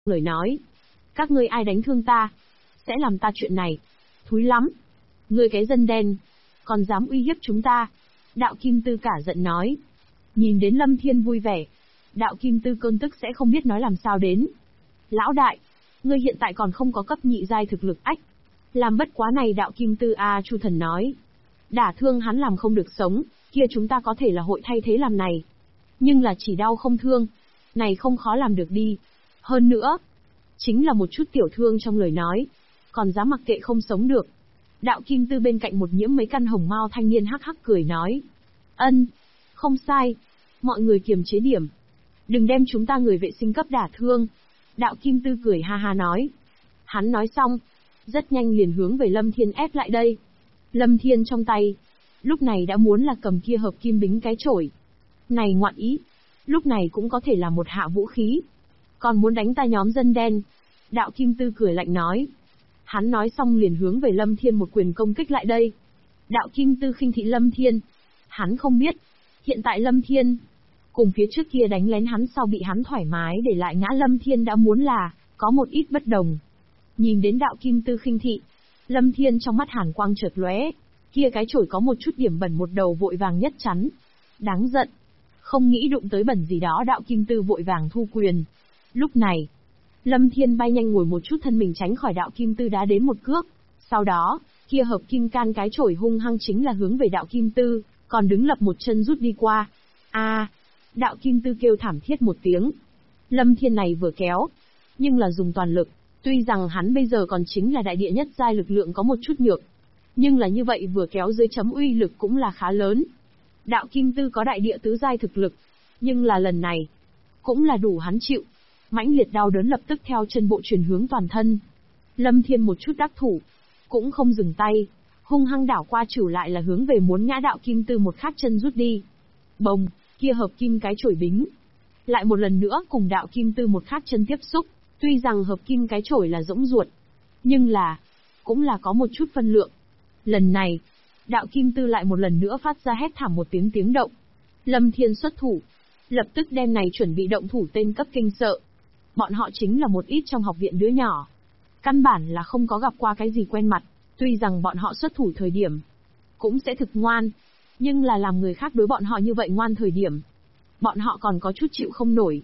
lời nói. Các ngươi ai đánh thương ta, sẽ làm ta chuyện này. Thúi lắm. Ngươi cái dân đen, còn dám uy hiếp chúng ta. Đạo Kim Tư cả giận nói. Nhìn đến Lâm Thiên vui vẻ, Đạo Kim Tư cơn tức sẽ không biết nói làm sao đến. Lão đại, ngươi hiện tại còn không có cấp nhị giai thực lực ách. Làm bất quá này Đạo Kim Tư Chu Thần nói. Đả thương hắn làm không được sống, kia chúng ta có thể là hội thay thế làm này. Nhưng là chỉ đau không thương, này không khó làm được đi. Hơn nữa, chính là một chút tiểu thương trong lời nói, còn dám mặc kệ không sống được. Đạo Kim Tư bên cạnh một nhiễm mấy căn hồng mao thanh niên hắc hắc cười nói. Không sai, mọi người kiềm chế điểm. Đừng đem chúng ta người vệ sinh cấp đả thương. Đạo Kim Tư cười ha ha nói. Hắn nói xong, rất nhanh liền hướng về Lâm Thiên ép lại đây. Lâm Thiên trong tay, lúc này đã muốn là cầm kia hợp kim bính cái chổi. Này ngoạn ý, lúc này cũng có thể là một hạ vũ khí. Còn muốn đánh ta nhóm dân đen. Đạo Kim Tư cười lạnh nói. Hắn nói xong liền hướng về Lâm Thiên một quyền công kích lại đây. Đạo Kim Tư khinh thị Lâm Thiên. Hắn không biết, hiện tại Lâm Thiên, cùng phía trước kia đánh lén hắn sau bị hắn thoải mái để lại ngã Lâm Thiên đã muốn là, có một ít bất đồng. Nhìn đến Đạo Kim Tư khinh thị, Lâm Thiên trong mắt hàn quang chợt lóe, kia cái chổi có một chút điểm bẩn một đầu vội vàng nhất chắn. Đáng giận. Không nghĩ đụng tới bẩn gì đó Đạo Kim Tư vội vàng thu quyền. Lúc này, Lâm Thiên bay nhanh ngồi một chút thân mình tránh khỏi Đạo Kim Tư đá đến một cước. Sau đó, kia hợp kim can cái chổi hung hăng chính là hướng về Đạo Kim Tư, còn đứng lập một chân rút đi qua. Đạo Kim Tư kêu thảm thiết một tiếng. Lâm Thiên này vừa kéo, nhưng là dùng toàn lực. Tuy rằng hắn bây giờ còn chính là đại địa nhất giai lực lượng có một chút nhược, nhưng là như vậy vừa kéo dưới chấm uy lực cũng là khá lớn. Đạo Kim Tư có đại địa tứ giai thực lực, nhưng là lần này, cũng là đủ hắn chịu. Mãnh liệt đau đớn lập tức theo chân bộ truyền hướng toàn thân. Lâm Thiên một chút đắc thủ, cũng không dừng tay, hung hăng đảo qua chửu lại là hướng về muốn ngã Đạo Kim Tư một khác chân rút đi. Bồng, kia hợp kim cái chổi bính, lại một lần nữa cùng Đạo Kim Tư một khác chân tiếp xúc. Tuy rằng hợp kim cái chổi là rỗng ruột, nhưng là, cũng là có một chút phân lượng. Lần này, Đạo Kim Tư lại một lần nữa phát ra hét thảm một tiếng động. Lâm Thiên xuất thủ, lập tức đem này chuẩn bị động thủ tên cấp kinh sợ. Bọn họ chính là một ít trong học viện đứa nhỏ. Căn bản là không có gặp qua cái gì quen mặt, tuy rằng bọn họ xuất thủ thời điểm, cũng sẽ thực ngoan, nhưng là làm người khác đối bọn họ như vậy ngoan thời điểm, bọn họ còn có chút chịu không nổi.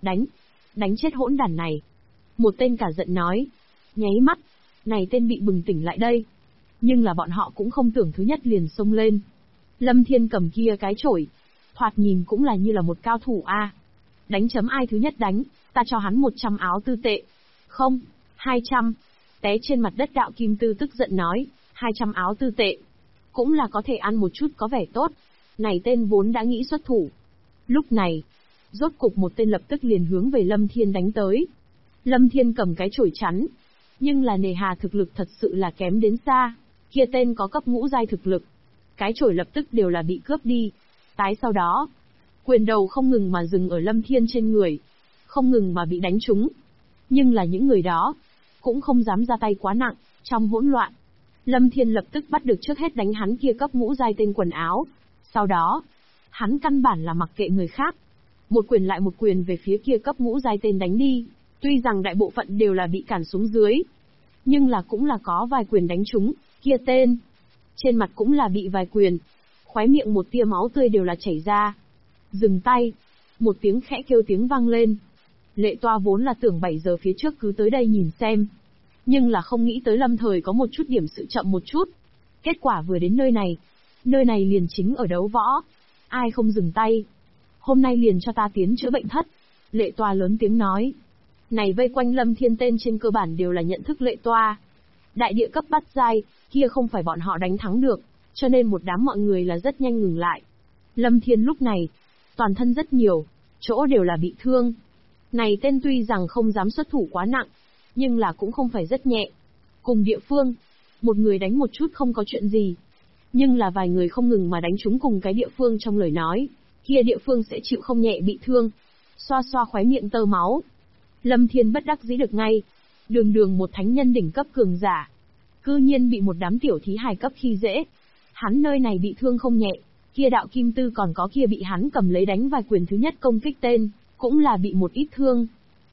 Đánh chết hỗn đản này. Một tên cả giận nói. Nháy mắt, này tên bị bừng tỉnh lại đây. Nhưng là bọn họ cũng không tưởng thứ nhất liền xông lên. Lâm Thiên cầm kia cái chổi, thoạt nhìn cũng là như là một cao thủ Đánh chấm ai thứ nhất đánh, ta cho hắn 100 áo tư tệ. Không, 200. Té trên mặt đất Đạo Kim Tư tức giận nói, 200 áo tư tệ. Cũng là có thể ăn một chút có vẻ tốt. Này tên vốn đã nghĩ xuất thủ. Lúc này, rốt cục một tên lập tức liền hướng về Lâm Thiên đánh tới. Lâm Thiên cầm cái chổi chắn, nhưng là nề hà thực lực thật sự là kém đến xa. Kia tên có cấp ngũ giai thực lực, cái chổi lập tức đều là bị cướp đi. Tái sau đó, quyền đầu không ngừng mà dừng ở Lâm Thiên trên người, không ngừng mà bị đánh trúng. Nhưng là những người đó, cũng không dám ra tay quá nặng. Trong hỗn loạn, Lâm Thiên lập tức bắt được trước hết đánh hắn kia cấp ngũ giai tên quần áo. Sau đó, hắn căn bản là mặc kệ người khác, một quyền lại một quyền về phía kia cấp ngũ giai tên đánh đi. Tuy rằng đại bộ phận đều là bị cản xuống dưới, nhưng là cũng là có vài quyền đánh trúng, kia tên. Trên mặt cũng là bị vài quyền, khóe miệng một tia máu tươi đều là chảy ra. Dừng tay, một tiếng khẽ kêu tiếng vang lên. Lệ Toa vốn là tưởng 7 giờ phía trước cứ tới đây nhìn xem, nhưng là không nghĩ tới lâm thời có một chút điểm sự chậm một chút. Kết quả vừa đến nơi này liền chính ở đấu võ. Ai không dừng tay, hôm nay liền cho ta tiến chữa bệnh thất. Lệ Toa lớn tiếng nói. Này vây quanh Lâm Thiên tên trên cơ bản đều là nhận thức Lệ Toa. Đại địa cấp bắt giai, kia không phải bọn họ đánh thắng được, cho nên một đám mọi người là rất nhanh ngừng lại. Lâm Thiên lúc này, toàn thân rất nhiều, chỗ đều là bị thương. Này tên tuy rằng không dám xuất thủ quá nặng, nhưng là cũng không phải rất nhẹ. Cùng địa phương, một người đánh một chút không có chuyện gì. Nhưng là vài người không ngừng mà đánh chúng cùng cái địa phương trong lời nói, kia địa phương sẽ chịu không nhẹ bị thương. Xoa xoa khóe miệng tơ máu. Lâm Thiên bất đắc dĩ được ngay. Đường một thánh nhân đỉnh cấp cường giả, cư nhiên bị một đám tiểu thí hài cấp khi dễ. Hắn nơi này bị thương không nhẹ, kia Đạo Kim Tư còn có kia bị hắn cầm lấy đánh vài quyền thứ nhất công kích tên, cũng là bị một ít thương.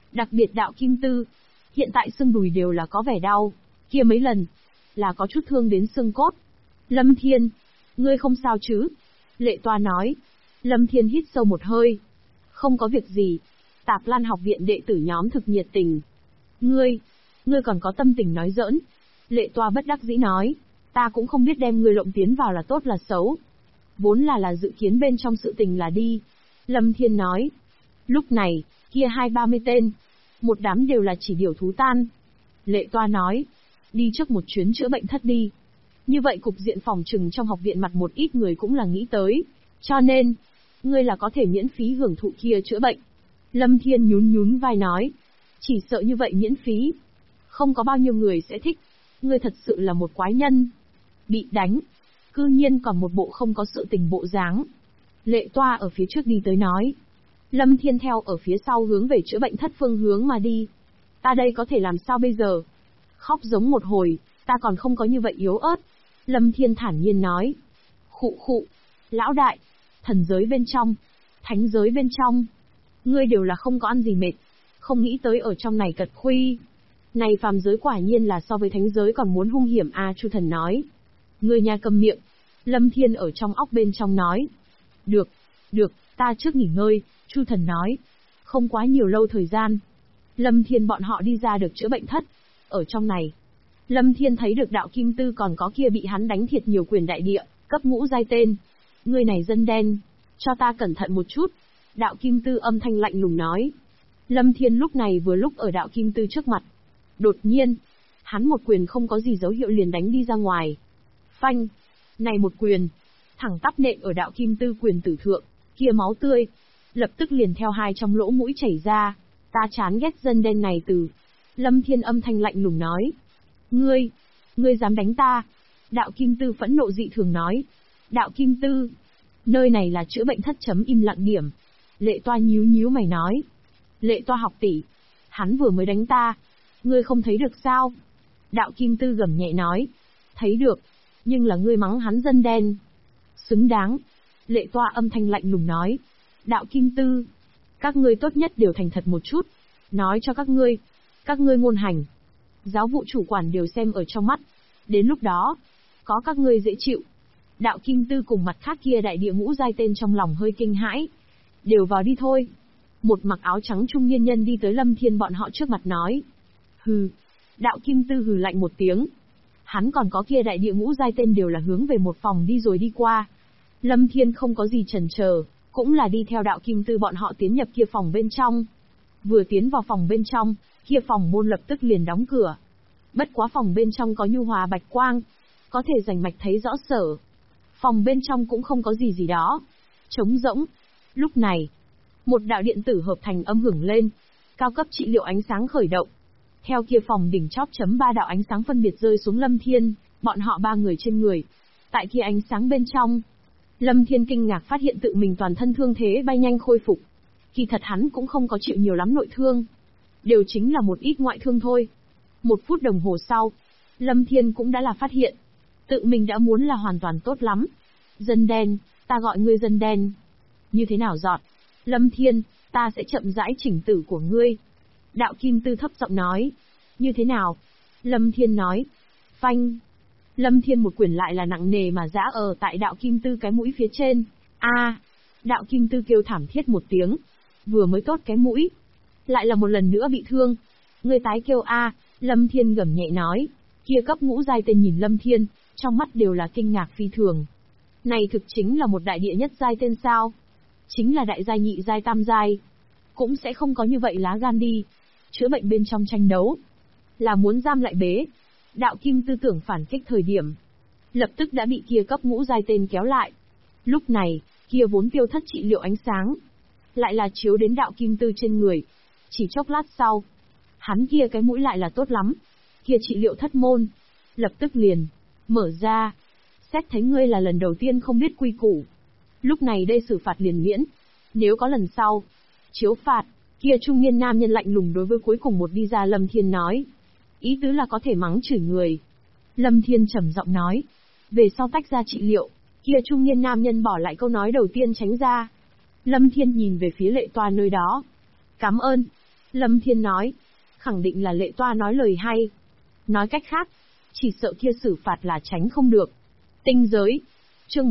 Đặc biệt đạo kim tư, hiện tại xương đùi đều là có vẻ đau, kia mấy lần, là có chút thương đến xương cốt. Lâm Thiên, ngươi không sao chứ? Lệ Toa nói. Lâm Thiên hít sâu một hơi. Không có việc gì. Tạp Lan học viện đệ tử nhóm thực nhiệt tình. Ngươi còn có tâm tình nói giỡn. Lệ Toa bất đắc dĩ nói. Ta cũng không biết đem ngươi lộng tiến vào là tốt là xấu. Vốn là dự kiến bên trong sự tình là đi. Lâm Thiên nói. Lúc này, kia 20-30 tên. Một đám đều là chỉ điều thú tan. Lệ Toa nói. Đi trước một chuyến chữa bệnh thất đi. Như vậy cục diện phòng trừng trong học viện mặt một ít người cũng là nghĩ tới. Cho nên, ngươi là có thể miễn phí hưởng thụ kia chữa bệnh. Lâm Thiên nhún vai nói. Chỉ sợ như vậy miễn phí. Không có bao nhiêu người sẽ thích. Ngươi thật sự là một quái nhân. Bị đánh. Cư nhiên còn một bộ không có sự tình bộ dáng. Lệ Toa ở phía trước đi tới nói. Lâm Thiên theo ở phía sau hướng về chữa bệnh thất phương hướng mà đi. Ta đây có thể làm sao bây giờ? Khóc giống một hồi, ta còn không có như vậy yếu ớt. Lâm Thiên thản nhiên nói. Khụ, lão đại, thần giới bên trong, thánh giới bên trong, ngươi đều là không có ăn gì mệt, không nghĩ tới ở trong này cật khuy. Này phàm giới quả nhiên là so với thánh giới còn muốn hung hiểm a. Chu Thần nói. Ngươi nhà cầm miệng. Lâm Thiên ở trong óc bên trong nói. Được, ta trước nghỉ ngơi. Chu Thần nói. Không quá nhiều lâu thời gian, Lâm Thiên bọn họ đi ra được chữa bệnh thất. Ở trong này, Lâm Thiên thấy được đạo kim tư còn có kia bị hắn đánh thiệt nhiều quyền đại địa, cấp ngũ giai tên. Người này dân đen, cho ta cẩn thận một chút. Đạo kim tư âm thanh lạnh lùng nói. Lâm Thiên lúc này vừa lúc ở đạo kim tư trước mặt. Đột nhiên, hắn một quyền không có gì dấu hiệu liền đánh đi ra ngoài. Phanh! Này một quyền, thẳng tắp nện ở đạo kim tư quyền tử thượng, kia máu tươi, lập tức liền theo hai trong lỗ mũi chảy ra. Ta chán ghét dân đen này từ. Lâm Thiên âm thanh lạnh lùng nói. Ngươi dám đánh ta? Đạo kim tư phẫn nộ dị thường nói. Đạo kim tư, nơi này là chữa bệnh thất chấm im lặng điểm. Lệ Toa nhíu mày nói. Lệ Toa học tỷ, hắn vừa mới đánh ta, ngươi không thấy được sao? Đạo kim tư gầm nhẹ nói. Thấy được, nhưng là ngươi mắng hắn dân đen. Xứng đáng. Lệ Toa âm thanh lạnh lùng nói. Đạo kim tư, các ngươi tốt nhất đều thành thật một chút. Nói cho các ngươi ngôn hành, giáo vụ chủ quản đều xem ở trong mắt. Đến lúc đó, có các ngươi dễ chịu. Đạo kim tư cùng mặt khác kia đại địa ngũ giai tên trong lòng hơi kinh hãi. Đều vào đi thôi. Một mặc áo trắng trung niên nhân đi tới Lâm Thiên bọn họ trước mặt nói. Hừ. Đạo kim tư hừ lạnh một tiếng. Hắn còn có kia đại địa ngũ giai tên đều là hướng về một phòng đi rồi đi qua. Lâm Thiên không có gì chần chờ, cũng là đi theo đạo kim tư bọn họ tiến nhập kia phòng bên trong. Vừa tiến vào phòng bên trong, kia phòng môn lập tức liền đóng cửa. Bất quá phòng bên trong có nhu hòa bạch quang, có thể rành mạch thấy rõ sở. Phòng bên trong cũng không có gì đó, trống rỗng. Lúc này, một đạo điện tử hợp thành âm hưởng lên, cao cấp trị liệu ánh sáng khởi động. Theo kia phòng đỉnh chóp chấm 3 đạo ánh sáng phân biệt rơi xuống Lâm Thiên, bọn họ 3 người trên người. Tại kia ánh sáng bên trong, Lâm Thiên kinh ngạc phát hiện tự mình toàn thân thương thế bay nhanh khôi phục. Kỳ thật hắn cũng không có chịu nhiều lắm nội thương, đều chính là một ít ngoại thương thôi. 1 phút đồng hồ sau, Lâm Thiên cũng đã là phát hiện, tự mình đã muốn là hoàn toàn tốt lắm. Dân đen, ta gọi ngươi dân đen. Như thế nào giọt? Lâm Thiên, ta sẽ chậm rãi chỉnh tử của ngươi. Đạo kim tư thấp giọng nói. Như thế nào? Lâm Thiên nói. Phanh. Lâm Thiên một quyền lại là nặng nề mà giã ở tại đạo kim tư cái mũi phía trên. A! Đạo kim tư kêu thảm thiết một tiếng. Vừa mới tốt cái mũi, lại là một lần nữa bị thương. Ngươi tái kêu a. Lâm Thiên gầm nhẹ nói. Kia cấp ngũ giai tên nhìn Lâm Thiên, trong mắt đều là kinh ngạc phi thường. Này thực chính là một đại địa nhất giai tên sao? Chính là đại giai nhị giai tam giai, cũng sẽ không có như vậy lá gan đi. Chữa bệnh bên trong tranh đấu, là muốn giam lại bế. Đạo kim tư tưởng phản kích thời điểm, lập tức đã bị kia cấp ngũ giai tên kéo lại. Lúc này, kia vốn tiêu thất trị liệu ánh sáng, lại là chiếu đến đạo kim tư trên người. Chỉ chốc lát sau, hắn kia cái mũi lại là tốt lắm. Kia trị liệu thất môn, lập tức liền mở ra. Xét thấy ngươi là lần đầu tiên không biết quy củ, lúc này đây xử phạt liền miễn. Nếu có lần sau, chiếu phạt. Kia trung niên nam nhân lạnh lùng đối với cuối cùng một đi ra Lâm Thiên nói. Ý tứ là có thể mắng chửi người. Lâm Thiên trầm giọng nói. Về sau tách ra trị liệu. Kia trung niên nam nhân bỏ lại câu nói đầu tiên tránh ra. Lâm Thiên nhìn về phía Lệ Toa nơi đó. Cảm ơn. Lâm Thiên nói. Khẳng định là Lệ Toa nói lời hay. Nói cách khác, chỉ sợ kia xử phạt là tránh không được. Tinh giới. Chương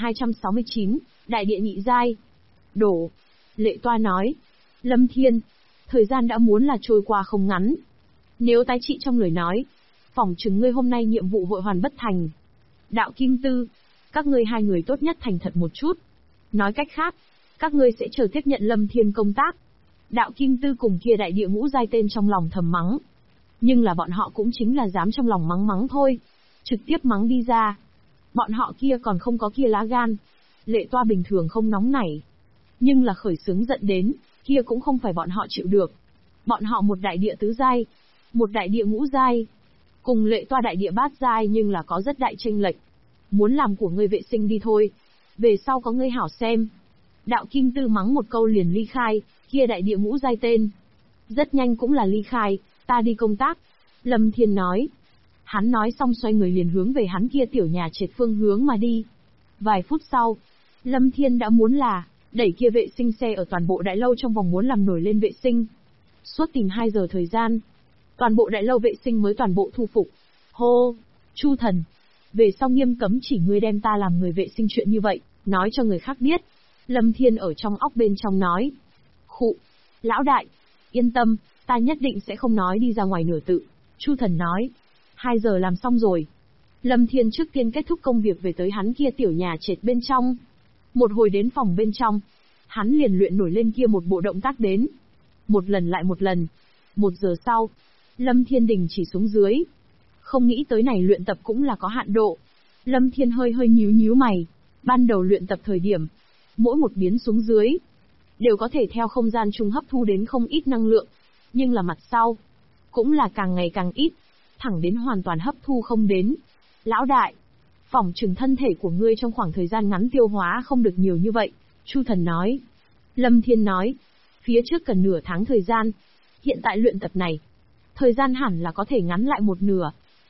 1269, Đại địa nhị giai. Đổ. Lệ Toa nói. Lâm Thiên, thời gian đã muốn là trôi qua không ngắn. Nếu tái trị trong lời nói, phỏng chừng ngươi hôm nay nhiệm vụ hội hoàn bất thành. Đạo Kim Tư, các ngươi hai người tốt nhất thành thật một chút. Nói cách khác, các ngươi sẽ chờ tiếp nhận Lâm Thiên công tác. Đạo Kim Tư cùng kia đại địa ngũ giai tên trong lòng thầm mắng. Nhưng là bọn họ cũng chính là dám trong lòng mắng mắng thôi. Trực tiếp mắng đi ra. Bọn họ kia còn không có kia lá gan. Lệ Toa bình thường không nóng nảy. Nhưng là khởi xướng giận đến, kia cũng không phải bọn họ chịu được. Bọn họ một đại địa tứ giai, một đại địa ngũ giai. Cùng Lệ Toa đại địa bát giai nhưng là có rất đại chênh lệch. Muốn làm của ngươi vệ sinh đi thôi. Về sau có ngươi hảo xem. Đạo Kim Tư mắng một câu liền ly khai, kia đại địa ngũ giai tên. Rất nhanh cũng là ly khai, ta đi công tác. Lâm Thiên nói. Hắn nói xong xoay người liền hướng về hắn kia tiểu nhà trệt phương hướng mà đi. Vài phút sau, Lâm Thiên đã muốn là đẩy kia vệ sinh xe ở toàn bộ đại lâu trong vòng muốn làm nổi lên vệ sinh. Suốt tìm 2 giờ thời gian, toàn bộ đại lâu vệ sinh mới toàn bộ thu phục. Hô, Chu Thần, về sau nghiêm cấm chỉ ngươi đem ta làm người vệ sinh chuyện như vậy, nói cho người khác biết. Lâm Thiên ở trong óc bên trong nói. Khụ, lão đại, yên tâm, ta nhất định sẽ không nói đi ra ngoài nửa tự. Chu Thần nói. 2 giờ làm xong rồi. Lâm Thiên trước tiên kết thúc công việc về tới hắn kia tiểu nhà trệt bên trong. Một hồi đến phòng bên trong, hắn liền luyện nổi lên kia một bộ động tác đến. Một lần lại một lần. 1 giờ sau, Lâm Thiên đình chỉ xuống dưới. Không nghĩ tới này luyện tập cũng là có hạn độ. Lâm Thiên hơi hơi nhíu mày. Ban đầu luyện tập thời điểm, mỗi một biến xuống dưới, đều có thể theo không gian chung hấp thu đến không ít năng lượng. Nhưng là mặt sau, cũng là càng ngày càng ít, thẳng đến hoàn toàn hấp thu không đến. Lão đại, phỏng chừng thân thể của ngươi trong khoảng thời gian ngắn tiêu hóa không được nhiều như vậy, Chu Thần nói. Lâm Thiên nói, phía trước cần nửa tháng thời gian, hiện tại luyện tập này, thời gian hẳn là có thể ngắn lại một nửa,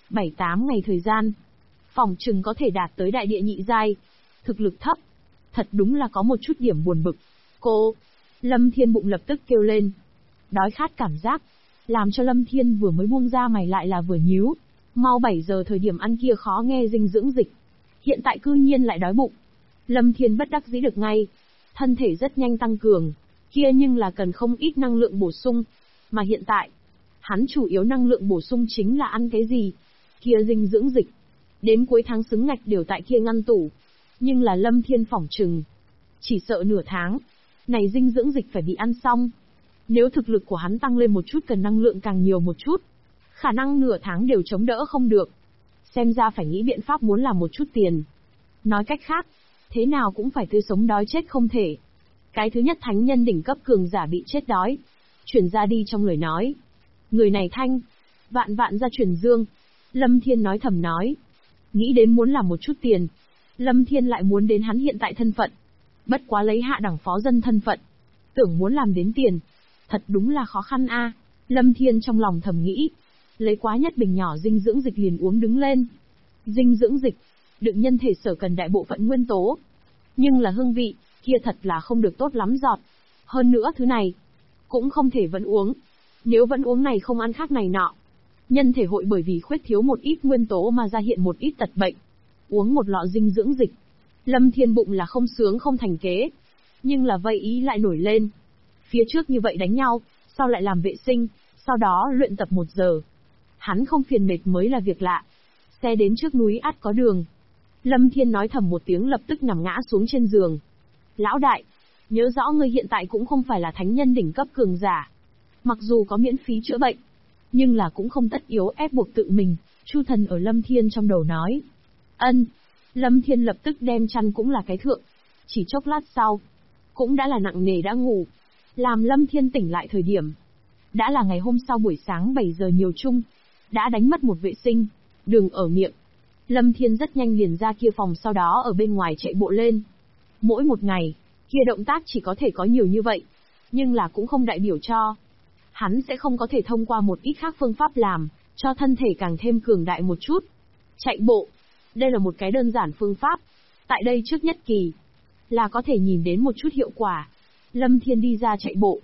7-8 ngày thời gian, phỏng chừng có thể đạt tới đại địa nhị giai, thực lực thấp, thật đúng là có một chút điểm buồn bực. Cô, Lâm Thiên bụng lập tức kêu lên, đói khát cảm giác, làm cho Lâm Thiên vừa mới buông ra mày lại là vừa nhíu. Mau 7 giờ thời điểm ăn kia khó nghe dinh dưỡng dịch. Hiện tại cư nhiên lại đói bụng. Lâm Thiên bất đắc dĩ được ngay. Thân thể rất nhanh tăng cường. Kia nhưng là cần không ít năng lượng bổ sung. Mà hiện tại, hắn chủ yếu năng lượng bổ sung chính là ăn cái gì? Kia dinh dưỡng dịch. Đến cuối tháng xứng ngạch đều tại kia ngăn tủ. Nhưng là Lâm Thiên phỏng chừng. Chỉ sợ nửa tháng. Này dinh dưỡng dịch phải bị ăn xong. Nếu thực lực của hắn tăng lên một chút cần năng lượng càng nhiều một chút. Khả năng nửa tháng đều chống đỡ không được. Xem ra phải nghĩ biện pháp muốn làm một chút tiền. Nói cách khác, thế nào cũng phải tươi sống đói chết không thể. Cái thứ nhất thánh nhân đỉnh cấp cường giả bị chết đói. Chuyển ra đi trong lời nói. Người này thanh. Vạn vạn ra chuyển dương. Lâm Thiên nói thầm nói. Nghĩ đến muốn làm một chút tiền. Lâm Thiên lại muốn đến hắn hiện tại thân phận. Bất quá lấy hạ đẳng phó dân thân phận. Tưởng muốn làm đến tiền. Thật đúng là khó khăn a. Lâm Thiên trong lòng thầm nghĩ. Lấy quá nhất bình nhỏ dinh dưỡng dịch liền uống đứng lên. Dinh dưỡng dịch, đựng nhân thể sở cần đại bộ phận nguyên tố. Nhưng là hương vị, kia thật là không được tốt lắm giọt. Hơn nữa thứ này, cũng không thể vẫn uống. Nếu vẫn uống này không ăn khác này nọ. Nhân thể hội bởi vì khuyết thiếu một ít nguyên tố mà ra hiện một ít tật bệnh. Uống một lọ dinh dưỡng dịch. Lâm Thiên bụng là không sướng không thành kế. Nhưng là vây ý lại nổi lên. Phía trước như vậy đánh nhau, sau lại làm vệ sinh, sau đó luyện tập 1 giờ. Hắn không phiền mệt mới là việc lạ. Xe đến trước núi ắt có đường. Lâm Thiên nói thầm một tiếng lập tức nằm ngã xuống trên giường. Lão đại, nhớ rõ ngươi hiện tại cũng không phải là thánh nhân đỉnh cấp cường giả. Mặc dù có miễn phí chữa bệnh, nhưng là cũng không tất yếu ép buộc tự mình, Chu Thần ở Lâm Thiên trong đầu nói. Ân. Lâm Thiên lập tức đem chăn cũng là cái thượng. Chỉ chốc lát sau, cũng đã là nặng nề đã ngủ. Làm Lâm Thiên tỉnh lại thời điểm. Đã là ngày hôm sau buổi sáng 7 giờ nhiều chung. Đã đánh mất một vệ sinh, đường ở miệng. Lâm Thiên rất nhanh liền ra kia phòng sau đó ở bên ngoài chạy bộ lên. Mỗi một ngày, kia động tác chỉ có thể có nhiều như vậy. Nhưng là cũng không đại biểu cho. Hắn sẽ không có thể thông qua một ít khác phương pháp làm, cho thân thể càng thêm cường đại một chút. Chạy bộ. Đây là một cái đơn giản phương pháp. Tại đây trước nhất kỳ, là có thể nhìn đến một chút hiệu quả. Lâm Thiên đi ra chạy bộ.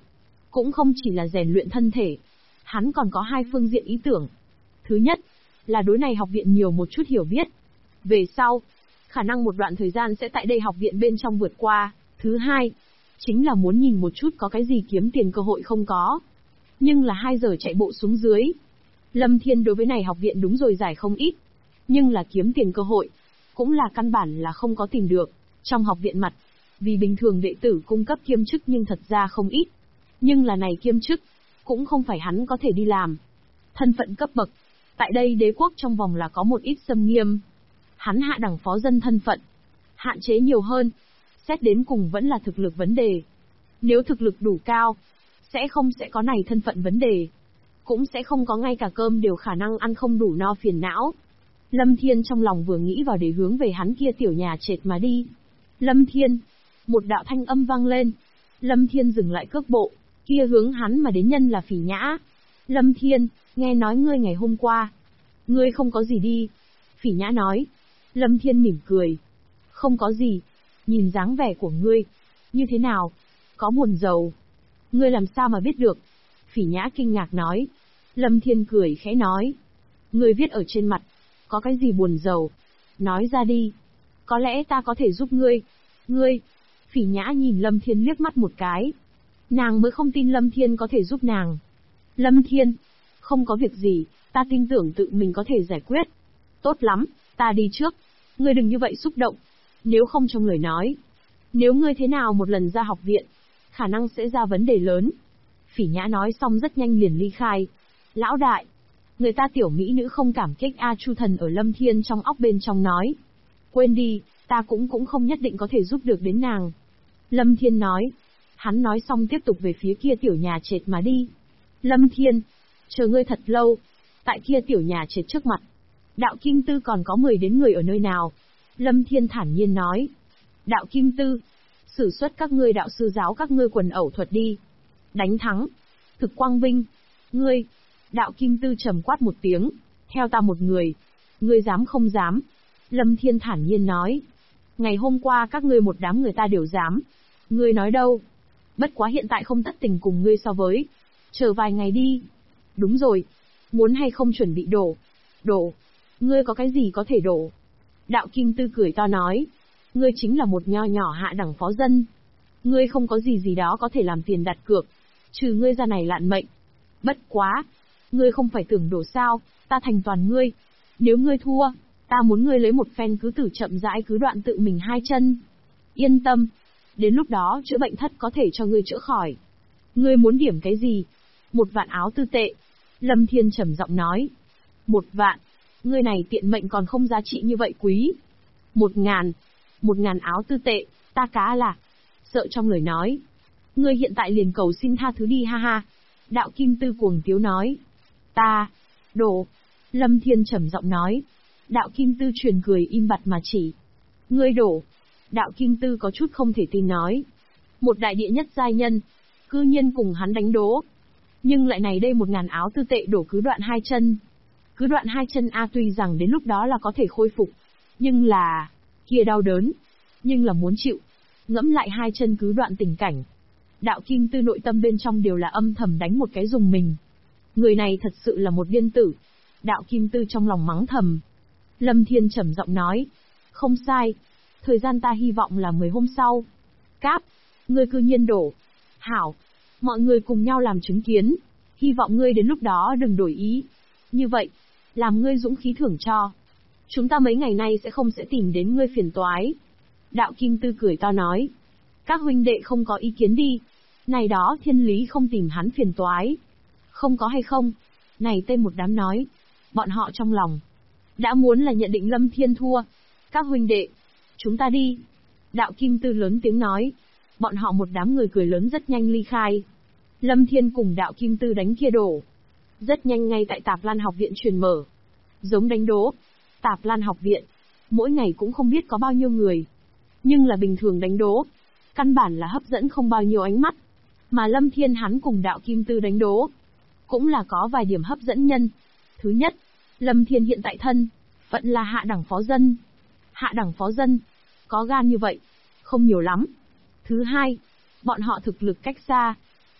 cũng không chỉ là rèn luyện thân thể. Hắn còn có hai phương diện ý tưởng. Thứ nhất, là đối này học viện nhiều một chút hiểu biết. Về sau, khả năng một đoạn thời gian sẽ tại đây học viện bên trong vượt qua. Thứ hai, chính là muốn nhìn một chút có cái gì kiếm tiền cơ hội không có. Nhưng là 2 giờ chạy bộ xuống dưới. Lâm Thiên đối với này học viện đúng rồi giải không ít. Nhưng là kiếm tiền cơ hội, cũng là căn bản là không có tìm được. Trong học viện mặt, vì bình thường đệ tử cung cấp kiêm chức nhưng thật ra không ít. Nhưng là này kiêm chức, cũng không phải hắn có thể đi làm. Thân phận cấp bậc, tại đây đế quốc trong vòng là có một ít xâm nghiêm. Hắn hạ đẳng phó dân thân phận, hạn chế nhiều hơn. Xét đến cùng vẫn là thực lực vấn đề. Nếu thực lực đủ cao, sẽ có này thân phận vấn đề. Cũng sẽ không có ngay cả cơm đều khả năng ăn không đủ no phiền não. Lâm Thiên trong lòng vừa nghĩ vào để hướng về hắn kia tiểu nhà trệt mà đi. Lâm Thiên, một đạo thanh âm vang lên. Lâm Thiên dừng lại cước bộ, kia hướng hắn mà đến nhân là Phỉ Nhã. Lâm Thiên, nghe nói ngươi ngày hôm qua. Ngươi không có gì đi. Phỉ Nhã nói. Lâm Thiên mỉm cười. Không có gì. Nhìn dáng vẻ của ngươi. Như thế nào? Có buồn rầu. Ngươi làm sao mà biết được? Phỉ Nhã kinh ngạc nói. Lâm Thiên cười khẽ nói. Ngươi viết ở trên mặt. Có cái gì buồn rầu? Nói ra đi. Có lẽ ta có thể giúp ngươi. Ngươi. Phỉ Nhã nhìn Lâm Thiên liếc mắt một cái. Nàng mới không tin Lâm Thiên có thể giúp nàng. Lâm Thiên. Không có việc gì, ta tin tưởng tự mình có thể giải quyết. Tốt lắm, ta đi trước. Ngươi đừng như vậy xúc động. Nếu không trong lời nói. Nếu ngươi thế nào một lần ra học viện, khả năng sẽ ra vấn đề lớn. Phỉ Nhã nói xong rất nhanh liền ly khai. Lão đại. Người ta tiểu mỹ nữ không cảm kích A Chu Thần ở Lâm Thiên trong óc bên trong nói. Quên đi, ta cũng không nhất định có thể giúp được đến nàng. Lâm Thiên nói. Hắn nói xong tiếp tục về phía kia tiểu nhà trệt mà đi. Lâm Thiên. Chờ ngươi thật lâu. Tại kia tiểu nhà trệt trước mặt. Đạo Kim Tư còn có 10 đến người ở nơi nào? Lâm Thiên thản nhiên nói. Đạo Kim Tư. Sử xuất các ngươi đạo sư giáo các ngươi quần ẩu thuật đi. Đánh thắng. Thực quang vinh. Ngươi. Đạo Kim Tư trầm quát một tiếng. Theo ta một người. Ngươi dám không dám? Lâm Thiên thản nhiên nói. Ngày hôm qua các ngươi một đám người ta đều dám. Ngươi nói đâu? Bất quá hiện tại không tất tình cùng ngươi so với. Chờ vài ngày đi. Đúng rồi. Muốn hay không chuẩn bị đổ? Đổ. Ngươi có cái gì có thể đổ? Đạo Kim Tư cười to nói. Ngươi chính là một nho nhỏ hạ đẳng phó dân. Ngươi không có gì đó có thể làm tiền đặt cược. Trừ ngươi ra này lạn mệnh. Bất quá. Ngươi không phải tưởng đổ sao, ta thành toàn ngươi. Nếu ngươi thua, ta muốn ngươi lấy một phen cứ tử chậm rãi cứ đoạn tự mình 2 chân. Yên tâm. Đến lúc đó chữa bệnh thất có thể cho ngươi chữa khỏi. Ngươi muốn điểm cái gì? 1 vạn áo tư tệ. Lâm Thiên trầm giọng nói. 1 vạn. Ngươi này tiện mệnh còn không giá trị như vậy quý. 1.000. 1.000 áo tư tệ, ta cá là. Sợ trong lời nói. Ngươi hiện tại liền cầu xin tha thứ đi ha ha. Đạo Kim Tư cuồng tiếu nói. Ta. Đổ. Lâm Thiên trầm giọng nói. Đạo Kim Tư truyền cười im bặt mà chỉ. Ngươi đổ. Đạo Kim Tư có chút không thể tin nói. Một đại địa nhất giai nhân. Cư nhiên cùng hắn đánh đố. Nhưng lại này đây 1.000 áo tư tệ đổ cứ đoạn 2 chân. Cứ đoạn 2 chân A tuy rằng đến lúc đó là có thể khôi phục. Nhưng là. Kia đau đớn. Nhưng là muốn chịu. Ngẫm lại 2 chân cứ đoạn tình cảnh. Đạo Kim Tư nội tâm bên trong đều là âm thầm đánh một cái dùng mình. Người này thật sự là một điên tử. Đạo Kim Tư trong lòng mắng thầm. Lâm Thiên trầm giọng nói. Không sai. Thời gian ta hy vọng là 10 hôm sau. Cáp. Ngươi cư nhiên đổ. Hảo. Mọi người cùng nhau làm chứng kiến. Hy vọng ngươi đến lúc đó đừng đổi ý. Như vậy. Làm ngươi dũng khí thưởng cho. Chúng ta mấy ngày nay sẽ tìm đến ngươi phiền toái. Đạo Kim Tư cười to nói. Các huynh đệ không có ý kiến đi. Này đó thiên lý không tìm hắn phiền toái. Không có hay không? Này tên một đám nói. Bọn họ trong lòng. Đã muốn là nhận định Lâm Thiên thua. Các huynh đệ. Chúng ta đi. Đạo Kim Tư lớn tiếng nói. Bọn họ một đám người cười lớn rất nhanh ly khai. Lâm Thiên cùng Đạo Kim Tư đánh kia đổ. Rất nhanh ngay tại Tạp Lan học viện truyền mở. Giống đánh đố. Tạp Lan học viện. Mỗi ngày cũng không biết có bao nhiêu người. Nhưng là bình thường đánh đố. Căn bản là hấp dẫn không bao nhiêu ánh mắt. Mà Lâm Thiên hắn cùng Đạo Kim Tư đánh đố. Cũng là có vài điểm hấp dẫn nhân. Thứ nhất. Lâm Thiên hiện tại thân. Vẫn là hạ đẳng phó dân. Hạ đẳng phó dân. Có gan như vậy. Không nhiều lắm. Thứ hai. Bọn họ thực lực cách xa.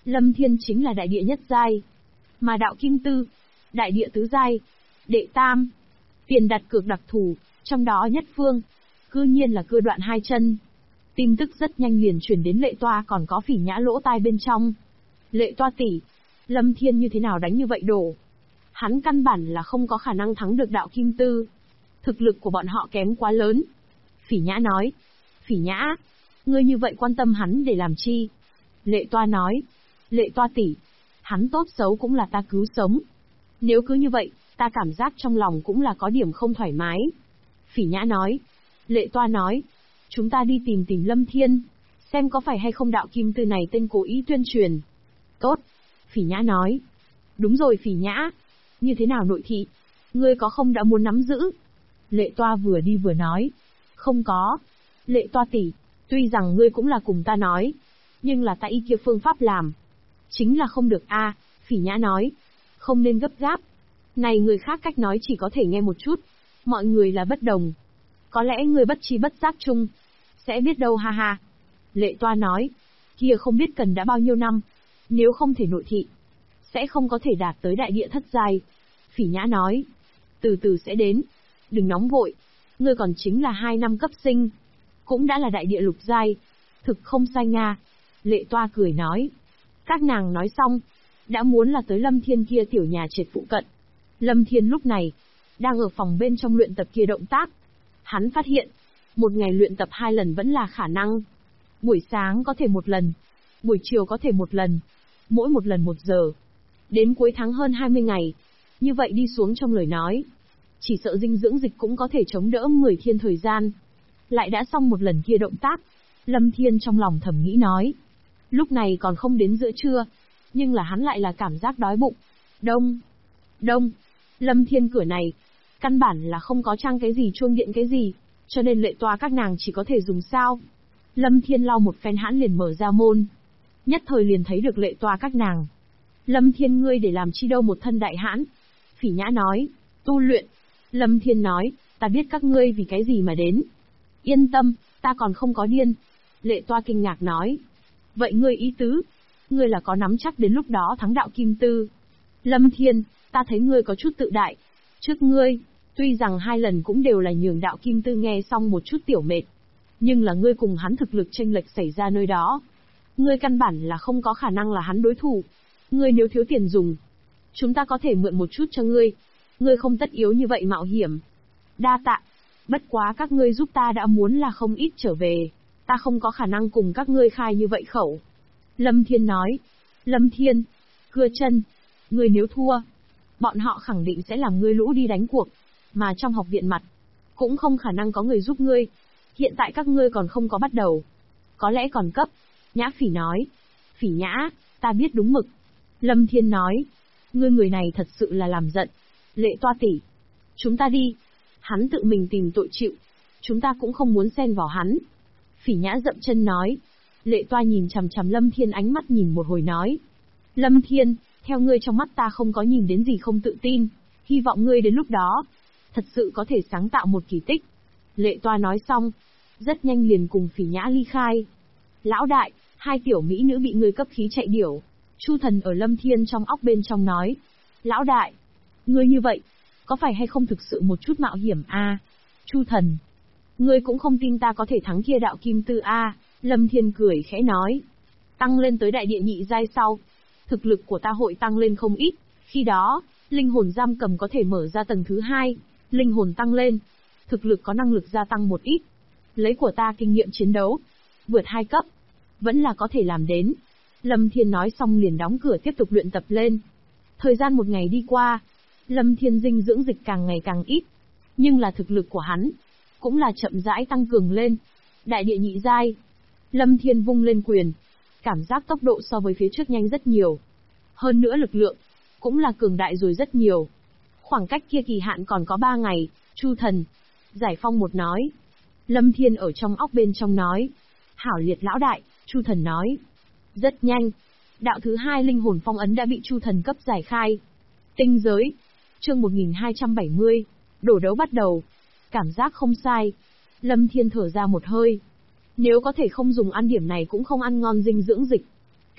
Lâm Thiên chính là đại địa nhất giai, mà đạo kim tư, đại địa tứ giai, đệ tam. Tiền đặt cược đặc thù, trong đó nhất phương, cư nhiên là cưa đoạn hai chân. Tin tức rất nhanh liền truyền đến Lệ Toa còn có Phỉ Nhã lỗ tai bên trong. Lệ Toa tỷ, Lâm Thiên như thế nào đánh như vậy đổ? Hắn căn bản là không có khả năng thắng được đạo kim tư. Thực lực của bọn họ kém quá lớn. Phỉ Nhã nói. Phỉ Nhã, ngươi như vậy quan tâm hắn để làm chi? Lệ Toa nói. Lệ Toa tỷ, hắn tốt xấu cũng là ta cứu sống. Nếu cứ như vậy, ta cảm giác trong lòng cũng là có điểm không thoải mái. Phỉ Nhã nói. Lệ Toa nói. Chúng ta đi tìm tìm Lâm Thiên, xem có phải hay không đạo kim tư này tên cố ý tuyên truyền. Tốt. Phỉ Nhã nói. Đúng rồi Phỉ Nhã. Như thế nào nội thị? Ngươi có không đã muốn nắm giữ? Lệ Toa vừa đi vừa nói. Không có. Lệ Toa tỷ, tuy rằng ngươi cũng là cùng ta nói, nhưng là ta y kia phương pháp làm. Chính là không được a. Phỉ Nhã nói. Không nên gấp gáp. Này người khác cách nói chỉ có thể nghe một chút. Mọi người là bất đồng. Có lẽ ngươi bất tri bất giác chung. Sẽ biết đâu ha ha. Lệ Toa nói. Kia không biết cần đã bao nhiêu năm. Nếu không thể nội thị, sẽ không có thể đạt tới đại địa thất giai. Phỉ Nhã nói. Từ từ sẽ đến. Đừng nóng vội. Ngươi còn chính là 2 năm cấp sinh. Cũng đã là đại địa lục giai. Thực không sai nga. Lệ Toa cười nói. Các nàng nói xong, đã muốn là tới Lâm Thiên kia tiểu nhà trệt phụ cận. Lâm Thiên lúc này, đang ở phòng bên trong luyện tập kia động tác. Hắn phát hiện, một ngày luyện tập 2 lần vẫn là khả năng. Buổi sáng có thể 1 lần, buổi chiều có thể 1 lần, mỗi 1 lần 1 giờ. Đến cuối tháng hơn 20 ngày. Như vậy đi xuống trong lời nói, chỉ sợ dinh dưỡng dịch cũng có thể chống đỡ 10 thiên thời gian. Lại đã xong 1 lần kia động tác. Lâm Thiên trong lòng thầm nghĩ nói. Lúc này còn không đến giữa trưa, nhưng là hắn lại là cảm giác đói bụng. Đông. Lâm Thiên cửa này, căn bản là không có trang cái gì chuông điện cái gì, cho nên Lệ Toa các nàng chỉ có thể dùng sao. Lâm Thiên lau một phen hãn liền mở ra môn. Nhất thời liền thấy được Lệ Toa các nàng. Lâm Thiên ngươi để làm chi đâu một thân đại hãn? Phỉ Nhã nói. Tu luyện. Lâm Thiên nói, ta biết các ngươi vì cái gì mà đến. Yên tâm, ta còn không có điên. Lệ Toa kinh ngạc nói. Vậy ngươi ý tứ, ngươi là có nắm chắc đến lúc đó thắng đạo kim tư. Lâm Thiên, ta thấy ngươi có chút tự đại. Trước ngươi, tuy rằng 2 lần cũng đều là nhường đạo kim tư nghe xong một chút tiểu mệt. Nhưng là ngươi cùng hắn thực lực chênh lệch xảy ra nơi đó. Ngươi căn bản là không có khả năng là hắn đối thủ. Ngươi nếu thiếu tiền dùng, chúng ta có thể mượn một chút cho ngươi. Ngươi không tất yếu như vậy mạo hiểm. Đa tạ. Bất quá các ngươi giúp ta đã muốn là không ít trở về. Ta không có khả năng cùng các ngươi khai như vậy khẩu. Lâm Thiên nói. Lâm Thiên, cưa chân. Ngươi nếu thua, bọn họ khẳng định sẽ làm ngươi lũ đi đánh cuộc. Mà trong học viện mặt, cũng không khả năng có người giúp ngươi. Hiện tại các ngươi còn không có bắt đầu. Có lẽ còn cấp. Nhã Phỉ nói. Phỉ Nhã, ta biết đúng mực. Lâm Thiên nói. Ngươi người này thật sự là làm giận. Lệ Toa tỷ, chúng ta đi. Hắn tự mình tìm tội chịu. Chúng ta cũng không muốn xen vào hắn. Phỉ Nhã dậm chân nói. Lệ Toa nhìn chằm chằm Lâm Thiên ánh mắt nhìn một hồi nói. Lâm Thiên, theo ngươi trong mắt ta không có nhìn đến gì không tự tin. Hy vọng ngươi đến lúc đó, thật sự có thể sáng tạo một kỳ tích. Lệ Toa nói xong, rất nhanh liền cùng Phỉ Nhã ly khai. Lão đại, 2 tiểu mỹ nữ bị ngươi cấp khí chạy điểu. Chu Thần ở Lâm Thiên trong óc bên trong nói. Lão đại, ngươi như vậy, có phải hay không thực sự một chút mạo hiểm a? Chu Thần, ngươi cũng không tin ta có thể thắng kia đạo kim tư a? Lâm Thiên cười khẽ nói. Tăng lên tới đại địa nhị giai sau, thực lực của ta hội tăng lên không ít. Khi đó, linh hồn giam cầm có thể mở ra tầng thứ 2, linh hồn tăng lên, thực lực có năng lực gia tăng một ít. Lấy của ta kinh nghiệm chiến đấu, vượt 2 cấp, vẫn là có thể làm đến. Lâm Thiên nói xong liền đóng cửa tiếp tục luyện tập lên. Thời gian một ngày đi qua, Lâm Thiên dinh dưỡng dịch càng ngày càng ít, nhưng là thực lực của hắn cũng là chậm rãi tăng cường lên. Đại địa nhị giai, Lâm Thiên vung lên quyền, cảm giác tốc độ so với phía trước nhanh rất nhiều. Hơn nữa lực lượng cũng là cường đại rồi rất nhiều. Khoảng cách kia kỳ hạn còn có 3 ngày, Chu Thần, Giải Phong một nói. Lâm Thiên ở trong óc bên trong nói. Hảo liệt lão đại, Chu Thần nói. Rất nhanh, đạo thứ 2 linh hồn phong ấn đã bị Chu Thần cấp giải khai. Tinh giới, chương 1270, đổ đấu bắt đầu. Cảm giác không sai. Lâm Thiên thở ra một hơi. Nếu có thể không dùng ăn điểm này cũng không ăn ngon dinh dưỡng dịch.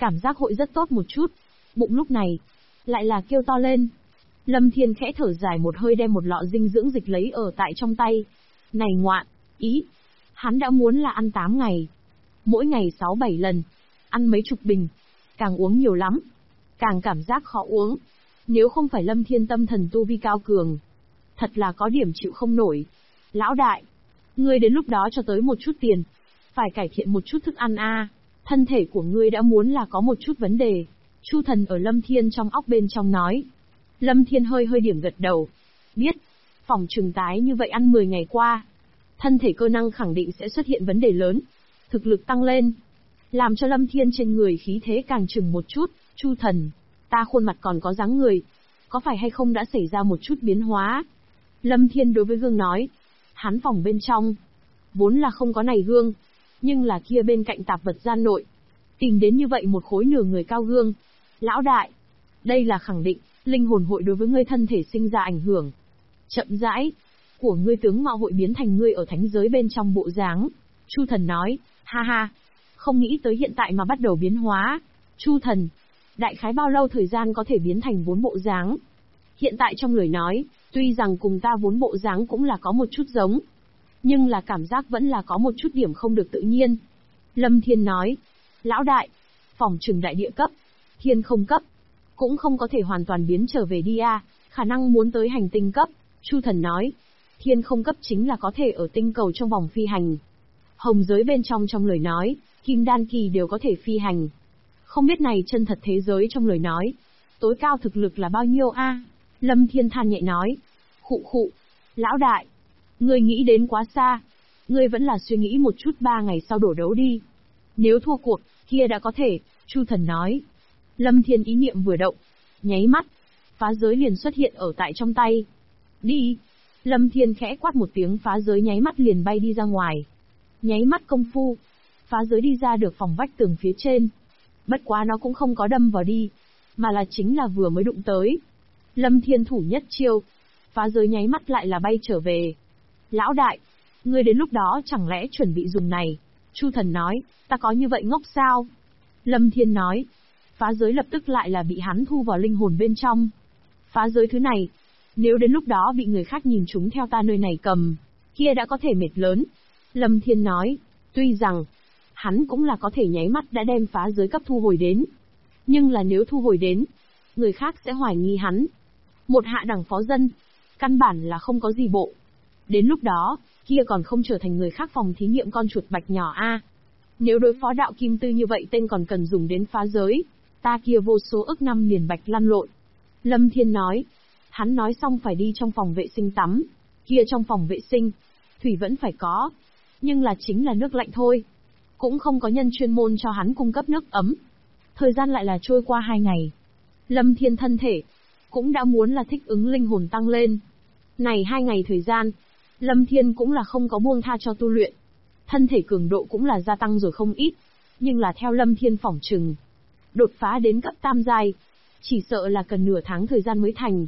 cảm giác hội rất tốt một chút. Bụng lúc này, lại là kêu to lên. Lâm Thiên khẽ thở dài một hơi đem một lọ dinh dưỡng dịch lấy ở tại trong tay. Này ngoạn, ý, hắn đã muốn là ăn 8 ngày. Mỗi ngày 6-7 lần, ăn mấy chục bình, càng uống nhiều lắm, càng cảm giác khó uống. Nếu không phải Lâm Thiên tâm thần tu vi cao cường, thật là có điểm chịu không nổi. Lão đại, ngươi đến lúc đó cho tới một chút tiền, phải cải thiện một chút thức ăn a. Thân thể của ngươi đã muốn là có một chút vấn đề. Chu Thần ở Lâm Thiên trong óc bên trong nói. Lâm Thiên hơi hơi điểm gật đầu. Biết, phòng trừng tái như vậy ăn 10 ngày qua, thân thể cơ năng khẳng định sẽ xuất hiện vấn đề lớn. Thực lực tăng lên, làm cho Lâm Thiên trên người khí thế càng chừng một chút. Chu Thần, ta khuôn mặt còn có dáng người, có phải hay không đã xảy ra một chút biến hóa? Lâm Thiên đối với gương nói. Hắn phòng bên trong, vốn là không có này gương, nhưng là kia bên cạnh tạp vật gian nội, tìm đến như vậy một khối nửa người cao gương. Lão đại, đây là khẳng định, linh hồn hội đối với ngươi thân thể sinh ra ảnh hưởng. Chậm rãi, của ngươi tướng mạo hội biến thành ngươi ở thánh giới bên trong bộ dáng. Chu Thần nói, ha ha, không nghĩ tới hiện tại mà bắt đầu biến hóa. Chu Thần, đại khái bao lâu thời gian có thể biến thành vốn bộ dáng? Hiện tại trong lời nói, tuy rằng cùng ta vốn bộ dáng cũng là có một chút giống, nhưng là cảm giác vẫn là có một chút điểm không được tự nhiên. Lâm Thiên nói, lão đại, phòng trừng đại địa cấp, thiên không cấp, cũng không có thể hoàn toàn biến trở về đi a, khả năng muốn tới hành tinh cấp. Chu Thần nói, thiên không cấp chính là có thể ở tinh cầu trong vòng phi hành. Hồng giới bên trong lời nói, kim đan kỳ đều có thể phi hành. Không biết này chân thật thế giới trong lời nói, tối cao thực lực là bao nhiêu a? Lâm Thiên than nhẹ nói, khụ khụ, lão đại, ngươi nghĩ đến quá xa, ngươi vẫn là suy nghĩ một chút 3 ngày sau đổ đấu đi. Nếu thua cuộc, kia đã có thể, Chu Thần nói. Lâm Thiên ý niệm vừa động, nháy mắt, phá giới liền xuất hiện ở tại trong tay. Đi! Lâm Thiên khẽ quát một tiếng, phá giới nháy mắt liền bay đi ra ngoài. Nháy mắt công phu, phá giới đi ra được phòng vách tường phía trên. Bất quá nó cũng không có đâm vào đi, mà là chính là vừa mới đụng tới. Lâm Thiên thủ nhất chiêu, phá giới nháy mắt lại là bay trở về. Lão đại, ngươi đến lúc đó chẳng lẽ chuẩn bị dùng này? Chu Thần nói, ta có như vậy ngốc sao? Lâm Thiên nói, phá giới lập tức lại là bị hắn thu vào linh hồn bên trong. Phá giới thứ này, nếu đến lúc đó bị người khác nhìn chúng theo ta nơi này cầm, kia đã có thể mệt lớn. Lâm Thiên nói, tuy rằng, hắn cũng là có thể nháy mắt đã đem phá giới cấp thu hồi đến. Nhưng là nếu thu hồi đến, người khác sẽ hoài nghi hắn. Một hạ đẳng phó dân, căn bản là không có gì bộ. Đến lúc đó, kia còn không trở thành người khác phòng thí nghiệm con chuột bạch nhỏ a. Nếu đối phó đạo kim tư như vậy tên còn cần dùng đến phá giới, ta kia vô số ức năm liền bạch lăn lộn. Lâm Thiên nói, hắn nói xong phải đi trong phòng vệ sinh tắm, kia trong phòng vệ sinh, thủy vẫn phải có, nhưng là chính là nước lạnh thôi. Cũng không có nhân chuyên môn cho hắn cung cấp nước ấm. Thời gian lại là trôi qua 2 ngày. Lâm Thiên thân thể, cũng đã muốn là thích ứng linh hồn tăng lên. Này 2 ngày thời gian, Lâm Thiên cũng là không có buông tha cho tu luyện. Thân thể cường độ cũng là gia tăng rồi không ít, nhưng là theo Lâm Thiên phỏng chừng, đột phá đến cấp tam giai, chỉ sợ là cần nửa tháng thời gian mới thành.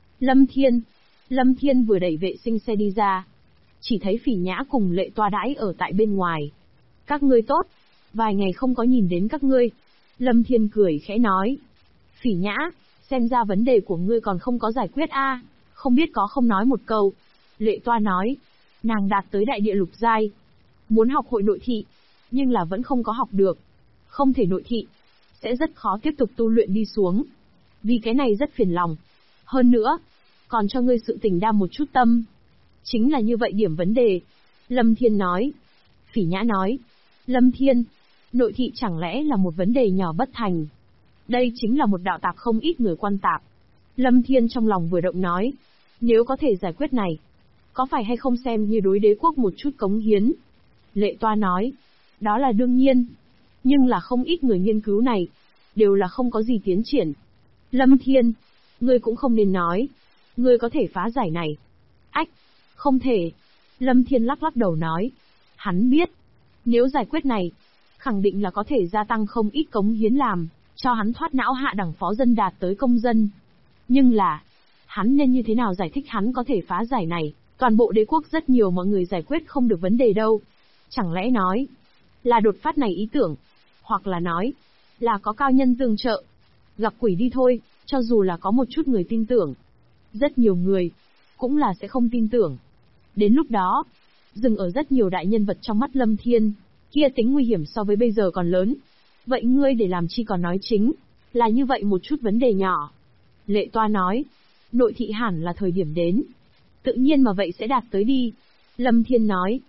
Lâm Thiên vừa đẩy vệ sinh xe đi ra, chỉ thấy Phỉ Nhã cùng Lệ Toa đãi ở tại bên ngoài. Các ngươi tốt, vài ngày không có nhìn đến các ngươi. Lâm Thiên cười khẽ nói. Phỉ Nhã, xem ra vấn đề của ngươi còn không có giải quyết a, không biết có không nói một câu. Lệ Toa nói, nàng đạt tới đại địa lục giai, muốn học hội nội thị, nhưng là vẫn không có học được. Không thể nội thị, sẽ rất khó tiếp tục tu luyện đi xuống. Vì cái này rất phiền lòng. Hơn nữa, còn cho ngươi sự tình đa một chút tâm. Chính là như vậy điểm vấn đề. Lâm Thiên nói. Phỉ Nhã nói, Lâm Thiên, nội thị chẳng lẽ là một vấn đề nhỏ bất thành. Đây chính là một đạo tạp không ít người quan tạp. Lâm Thiên trong lòng vừa động nói, nếu có thể giải quyết này, có phải hay không xem như đối đế quốc một chút cống hiến. Lệ Toa nói, đó là đương nhiên, nhưng là không ít người nghiên cứu này, đều là không có gì tiến triển. Lâm Thiên, ngươi cũng không nên nói, ngươi có thể phá giải này. Ách, không thể. Lâm Thiên lắc lắc đầu nói, hắn biết, nếu giải quyết này, khẳng định là có thể gia tăng không ít cống hiến làm, cho hắn thoát não hạ đẳng phó dân đạt tới công dân. Nhưng là, hắn nên như thế nào giải thích hắn có thể phá giải này, toàn bộ đế quốc rất nhiều mọi người giải quyết không được vấn đề đâu. Chẳng lẽ nói, là đột phát này ý tưởng, hoặc là nói, là có cao nhân tương trợ. Gặp quỷ đi thôi, cho dù là có một chút người tin tưởng. Rất nhiều người, cũng là sẽ không tin tưởng. Đến lúc đó, dừng ở rất nhiều đại nhân vật trong mắt Lâm Thiên, kia tính nguy hiểm so với bây giờ còn lớn. Vậy ngươi để làm chi còn nói chính, là như vậy một chút vấn đề nhỏ. Lệ Toa nói, nội thị hẳn là thời điểm đến. Tự nhiên mà vậy sẽ đạt tới đi. Lâm Thiên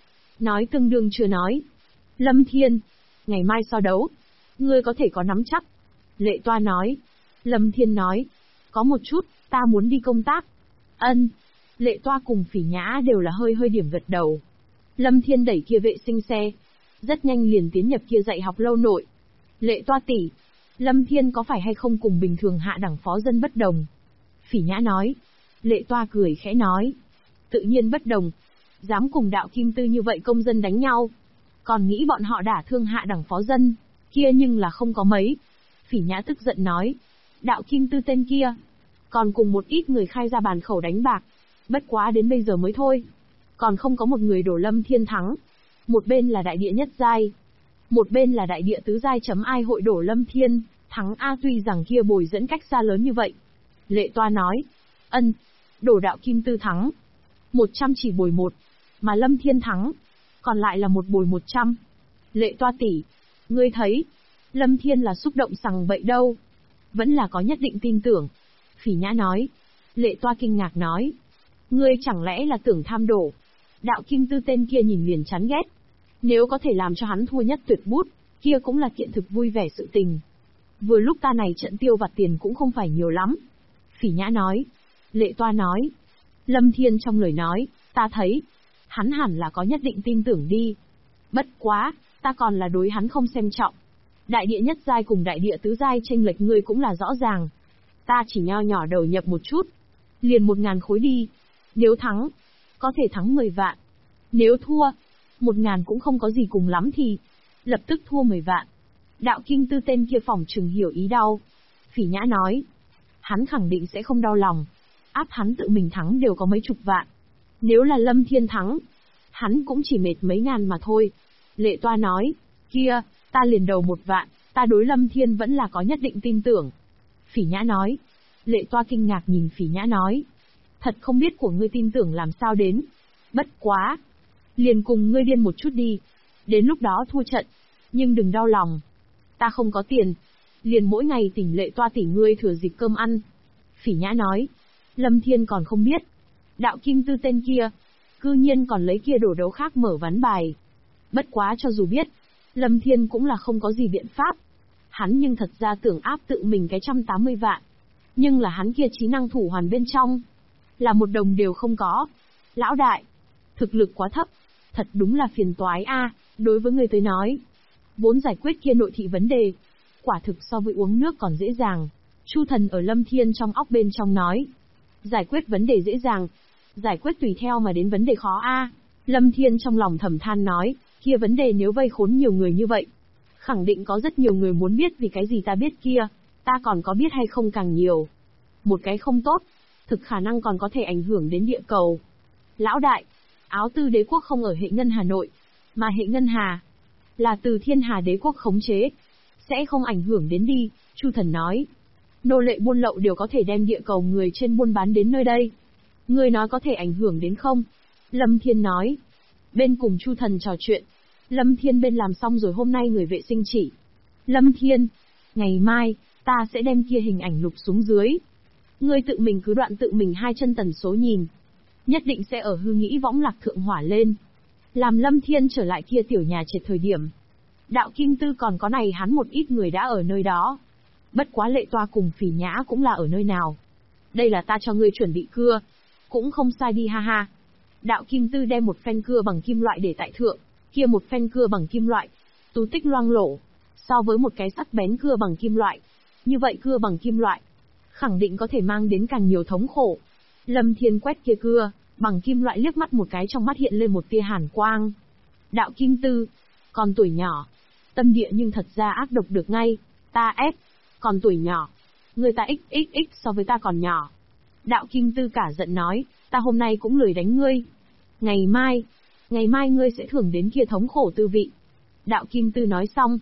nói tương đương chưa nói. Lâm Thiên, ngày mai so đấu, ngươi có thể có nắm chắc. Lệ Toa nói. Lâm Thiên nói, có một chút, ta muốn đi công tác. Ân. Lệ Toa cùng Phỉ Nhã đều là hơi điểm gật đầu. Lâm Thiên đẩy kia vệ sinh xe, rất nhanh liền tiến nhập kia dạy học lâu nội. Lệ Toa tỷ, Lâm Thiên có phải hay không cùng bình thường hạ đẳng phó dân bất đồng? Phỉ Nhã nói. Lệ Toa cười khẽ nói, tự nhiên bất đồng. Dám cùng Đạo Kim Tư như vậy công dân đánh nhau, còn nghĩ bọn họ đả thương hạ đẳng phó dân, kia nhưng là không có mấy. Phỉ Nhã tức giận nói, Đạo Kim Tư tên kia, còn cùng một ít người khai ra bàn khẩu đánh bạc, bất quá đến bây giờ mới thôi, còn không có một người đổ Lâm Thiên thắng. Một bên là đại địa nhất giai, một bên là đại địa tứ giai, ai hội đổ Lâm Thiên thắng a? Tuy rằng kia bồi dẫn cách xa lớn như vậy. Lệ Toa nói, ân, đổ Đạo Kim Tư thắng, 100 chỉ bồi 1, mà Lâm Thiên thắng, còn lại là một bồi 100. Lệ Toa tỷ, ngươi thấy, Lâm Thiên là xúc động sằng bậy đâu, vẫn là có nhất định tin tưởng. Phỉ Nhã nói. Lệ Toa kinh ngạc nói, ngươi chẳng lẽ là tưởng tham đổ? Đạo Kim Tư tên kia nhìn liền chán ghét. Nếu có thể làm cho hắn thua nhất tuyệt bút, kia cũng là kiện thực vui vẻ sự tình. Vừa lúc ta này trận tiêu vặt tiền cũng không phải nhiều lắm. Phỉ Nhã nói. Lệ Toa nói. Lâm Thiên trong lời nói, ta thấy, hắn hẳn là có nhất định tin tưởng đi. Bất quá, ta còn là đối hắn không xem trọng. Đại địa nhất giai cùng đại địa tứ giai chênh lệch ngươi cũng là rõ ràng. Ta chỉ nho nhỏ đầu nhập một chút, liền 1000 khối đi. Nếu thắng, có thể thắng 10 vạn. Nếu thua, 1000 cũng không có gì, cùng lắm thì lập tức thua 10 vạn. Đạo Kim Tư tên kia phỏng chừng hiểu ý đau. Phỉ Nhã nói, hắn khẳng định sẽ không đau lòng. Áp hắn tự mình thắng đều có mấy chục vạn. Nếu là Lâm Thiên thắng, hắn cũng chỉ mệt mấy ngàn mà thôi. Lệ Toa nói, kia, ta liền đầu 1 vạn, ta đối Lâm Thiên vẫn là có nhất định tin tưởng. Phỉ Nhã nói. Lệ Toa kinh ngạc nhìn Phỉ Nhã nói, thật không biết của ngươi tin tưởng làm sao đến. Bất quá, liền cùng ngươi điên một chút đi. Đến lúc đó thua trận, nhưng đừng đau lòng. Ta không có tiền, liền mỗi ngày tỉnh Lệ Toa tỷ ngươi thừa dịp cơm ăn. Phỉ Nhã nói. Lâm Thiên còn không biết, Đạo Kim Tư tên kia, cư nhiên còn lấy kia đổ đấu khác mở ván bài. Bất quá cho dù biết, Lâm Thiên cũng là không có gì biện pháp. Hắn nhưng thật ra tưởng áp tự mình cái 180 vạn. Nhưng là hắn kia trí năng thủ hoàn bên trong, là một đồng đều không có. Lão đại, thực lực quá thấp, thật đúng là phiền toái a. Đối với người tới nói, vốn giải quyết kia nội thị vấn đề, quả thực so với uống nước còn dễ dàng. Chu Thần ở Lâm Thiên trong óc bên trong nói, giải quyết vấn đề dễ dàng, giải quyết tùy theo mà đến vấn đề khó a. Lâm Thiên trong lòng thầm than nói, kia vấn đề nếu vây khốn nhiều người như vậy, khẳng định có rất nhiều người muốn biết vì cái gì ta biết kia, ta còn có biết hay không càng nhiều. Một cái không tốt, thực khả năng còn có thể ảnh hưởng đến địa cầu. Lão đại, Áo Tư đế quốc không ở hệ ngân Hà Nội, mà hệ ngân Hà là từ Thiên Hà đế quốc khống chế, sẽ không ảnh hưởng đến đi. Chu Thần nói, nô lệ buôn lậu đều có thể đem địa cầu người trên buôn bán đến nơi đây. Ngươi nói có thể ảnh hưởng đến không? Lâm Thiên nói. Bên cùng Chu Thần trò chuyện, Lâm Thiên bên làm xong rồi hôm nay người vệ sinh chỉ. Lâm Thiên, ngày mai, ta sẽ đem kia hình ảnh lục xuống dưới. Ngươi tự mình cứ đoạn tự mình 2 chân tần số nhìn. Nhất định sẽ ở hư nghĩ võng lạc thượng hỏa lên. Làm Lâm Thiên trở lại kia tiểu nhà trệt thời điểm. Đạo Kim Tư còn có này hắn một ít người đã ở nơi đó. Bất quá Lệ Toa cùng Phỉ Nhã cũng là ở nơi nào. Đây là ta cho ngươi chuẩn bị cưa. Cũng không sai đi ha ha. Đạo Kim Tư đem một phen cưa bằng kim loại để tại thượng. Kia một phen cưa bằng kim loại, tú tích loang lổ. So với một cái sắc bén cưa bằng kim loại, như vậy cưa bằng kim loại, khẳng định có thể mang đến càng nhiều thống khổ. Lâm Thiên quét kia cưa bằng kim loại liếc mắt một cái, trong mắt hiện lên một tia hàn quang. Đạo Kim Tư, còn tuổi nhỏ, tâm địa nhưng thật ra ác độc được ngay. Ta ép, còn tuổi nhỏ, người ta xxx so với ta còn nhỏ. Đạo Kim Tư cả giận nói, ta hôm nay cũng lười đánh ngươi. Ngày mai ngươi sẽ thưởng đến kia thống khổ tư vị. Đạo Kim Tư nói xong,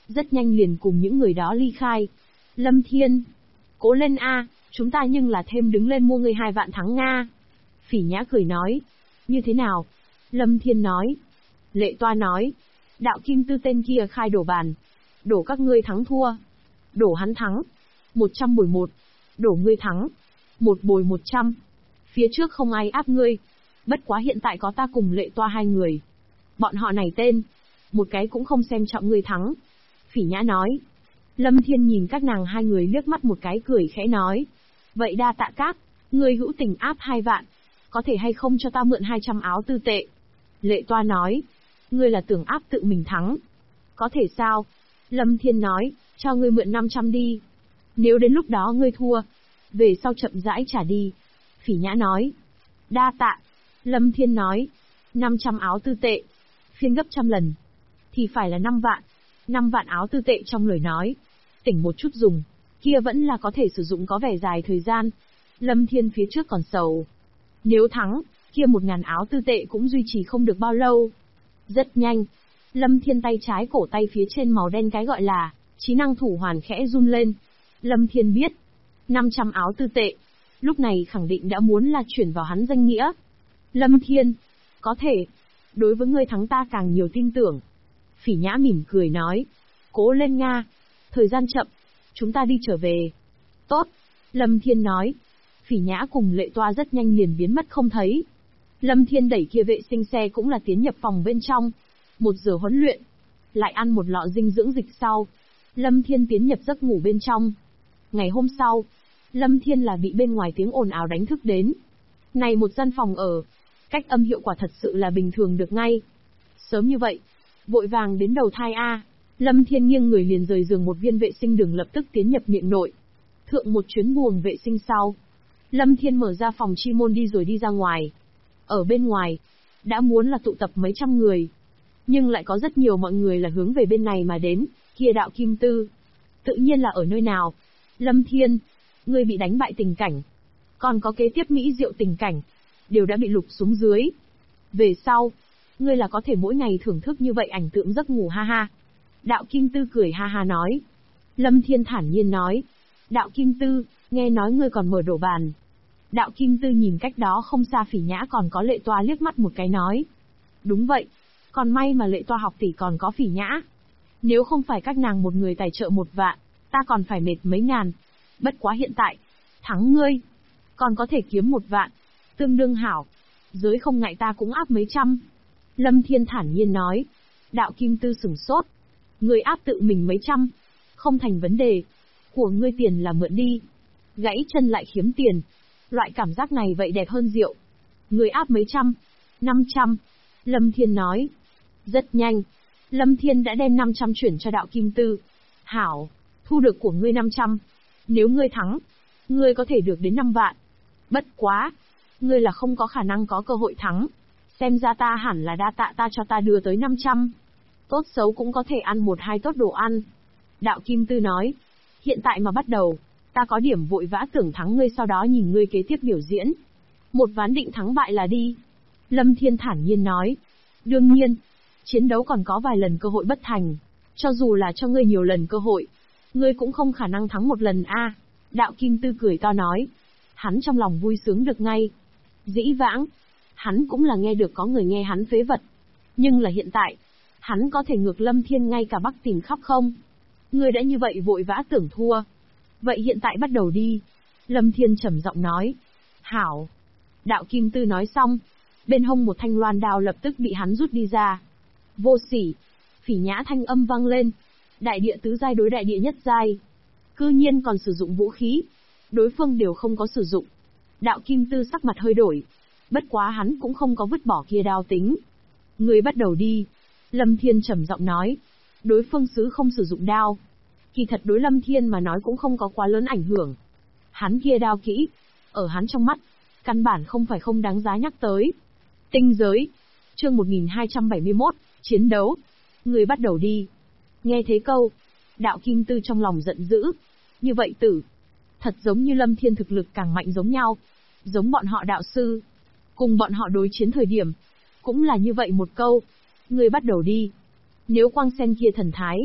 rất nhanh liền cùng những người đó ly khai. Lâm Thiên, cố lên a, chúng ta nhưng là thêm đứng lên mua ngươi 2 vạn thắng Nga. Phỉ Nhã cười nói, như thế nào? Lâm Thiên nói. Lệ Toa nói, đạo kim tư tên kia khai đổ bàn. Đổ các ngươi thắng thua. Đổ hắn thắng. 100 bồi 1. Đổ ngươi thắng. 1 bồi 100. Phía trước không ai áp ngươi. Bất quá hiện tại có ta cùng Lệ Toa 2 người. Bọn họ này tên. Một cái cũng không xem trọng ngươi thắng. Phỉ Nhã nói. Lâm Thiên nhìn các nàng 2 người liếc mắt một cái cười khẽ nói. Vậy đa tạ các, ngươi hữu tình áp 2 vạn. Có thể hay không cho ta mượn 200 áo tư tệ? Lệ Toa nói. Ngươi là tưởng áp tự mình thắng. Có thể sao? Lâm Thiên nói, cho ngươi mượn 500 đi. Nếu đến lúc đó ngươi thua, về sau chậm rãi trả đi. Phỉ Nhã nói. Đa tạ. Lâm Thiên nói. 500 áo tư tệ. Phiên gấp trăm lần. Thì phải là 5 vạn. 5 vạn áo tư tệ trong lời nói. Tỉnh một chút dùng. Kia vẫn là có thể sử dụng có vẻ dài thời gian. Lâm Thiên phía trước còn sầu. Nếu thắng, kia 1.000 áo tư tệ cũng duy trì không được bao lâu. Rất nhanh. Lâm Thiên tay trái cổ tay phía trên màu đen cái gọi là trí năng thủ hoàn khẽ run lên. Lâm Thiên biết. 500 áo tư tệ. Lúc này khẳng định đã muốn là chuyển vào hắn danh nghĩa. Lâm Thiên. Có thể. Đối với ngươi thắng ta càng nhiều tin tưởng. Phỉ Nhã mỉm cười nói. Cố lên Nga. Thời gian chậm. Chúng ta đi trở về. Tốt. Lâm Thiên nói. Phỉ Nhã cùng Lệ Toa rất nhanh liền biến mất không thấy. Lâm Thiên đẩy kia vệ sinh xe cũng là tiến nhập phòng bên trong. 1 giờ huấn luyện. Lại ăn một lọ dinh dưỡng dịch sau. Lâm Thiên tiến nhập giấc ngủ bên trong. Ngày hôm sau, Lâm Thiên là bị bên ngoài tiếng ồn ào đánh thức đến. Này một gian phòng ở. Cách âm hiệu quả thật sự là bình thường được ngay. Sớm như vậy. Vội vàng đến đầu thai A. Lâm Thiên nghiêng người liền rời giường một viên vệ sinh đường lập tức tiến nhập miệng nội. Thượng một chuyến buồng vệ sinh sau. Lâm Thiên mở ra phòng chi môn đi rồi đi ra ngoài. Ở bên ngoài, đã muốn là tụ tập mấy trăm người. Nhưng lại có rất nhiều mọi người là hướng về bên này mà đến, kia đạo kim tư. Tự nhiên là ở nơi nào? Lâm Thiên, ngươi bị đánh bại tình cảnh. Còn có kế tiếp mỹ diệu tình cảnh. Đều đã bị lục xuống dưới. Về sau, ngươi là có thể mỗi ngày thưởng thức như vậy ảnh tượng giấc ngủ ha ha. Đạo kim tư cười ha ha nói. Lâm Thiên thản nhiên nói. Đạo kim tư, nghe nói ngươi còn mở đổ bàn. Đạo kim tư nhìn cách đó không xa Phỉ Nhã còn có Lệ Toa liếc mắt một cái nói. Đúng vậy. Còn may mà Lệ Toa học tỷ còn có Phỉ Nhã. Nếu không phải các nàng một người tài trợ 1 vạn, ta còn phải mệt mấy ngàn. Bất quá hiện tại, thắng ngươi. Còn có thể kiếm 1 vạn. Tương đương hảo. Giới không ngại ta cũng áp mấy trăm. Lâm Thiên thản nhiên nói. Đạo kim tư sửng sốt. Ngươi áp tự mình mấy trăm. Không thành vấn đề. Của ngươi tiền là mượn đi. Gãy chân lại khiếm tiền. Loại cảm giác này vậy đẹp hơn rượu. Ngươi áp mấy trăm. 500. Lâm Thiên nói. Rất nhanh. Lâm Thiên đã đem 500 chuyển cho đạo kim tư. Hảo. Thu được của ngươi 500. Nếu ngươi thắng, ngươi có thể được đến 5 vạn. Bất quá. Ngươi là không có khả năng có cơ hội thắng. Xem ra ta hẳn là đa tạ ta cho ta đưa tới 500. Tốt xấu cũng có thể ăn 1-2 tốt đồ ăn. Đạo kim tư nói. Hiện tại mà bắt đầu. Ta có điểm vội vã tưởng thắng ngươi sau đó nhìn ngươi kế tiếp biểu diễn. Một ván định thắng bại là đi. Lâm Thiên thản nhiên nói. Đương nhiên. Chiến đấu còn có vài lần cơ hội bất thành. Cho dù là cho ngươi nhiều lần cơ hội. Ngươi cũng không khả năng thắng 1 lần a. Đạo kim tư cười to nói. Hắn trong lòng vui sướng được ngay. Dĩ vãng. Hắn cũng là nghe được có người nghe hắn phế vật. Nhưng là hiện tại. Hắn có thể ngược Lâm Thiên ngay cả Bắc tìm khắp không? Ngươi đã như vậy vội vã tưởng thua. Vậy hiện tại bắt đầu đi. Lâm Thiên trầm giọng nói. Hảo. Đạo kim tư nói xong. Bên hông một thanh loan đao lập tức bị hắn rút đi ra. Vô sỉ. Phỉ Nhã thanh âm vang lên. Đại địa tứ giai đối đại địa nhất giai. Cư nhiên còn sử dụng vũ khí. Đối phương đều không có sử dụng. Đạo kim tư sắc mặt hơi đổi. Bất quá hắn cũng không có vứt bỏ kia đao tính. Người bắt đầu đi. Lâm Thiên trầm giọng nói. Đối phương sứ không sử dụng đao. Kỳ thật đối Lâm Thiên mà nói cũng không có quá lớn ảnh hưởng. Hắn kia đao kỹ. Ở hắn trong mắt. Căn bản không phải không đáng giá nhắc tới. Tinh giới. Chương 1271. Chiến đấu. Người bắt đầu đi. Nghe thế câu. Đạo kim tư trong lòng giận dữ. Như vậy tử. Thật giống như Lâm Thiên thực lực càng mạnh giống nhau. Giống bọn họ đạo sư. Cùng bọn họ đối chiến thời điểm. Cũng là như vậy một câu. Người bắt đầu đi. Nếu Quang Sen kia thần thái.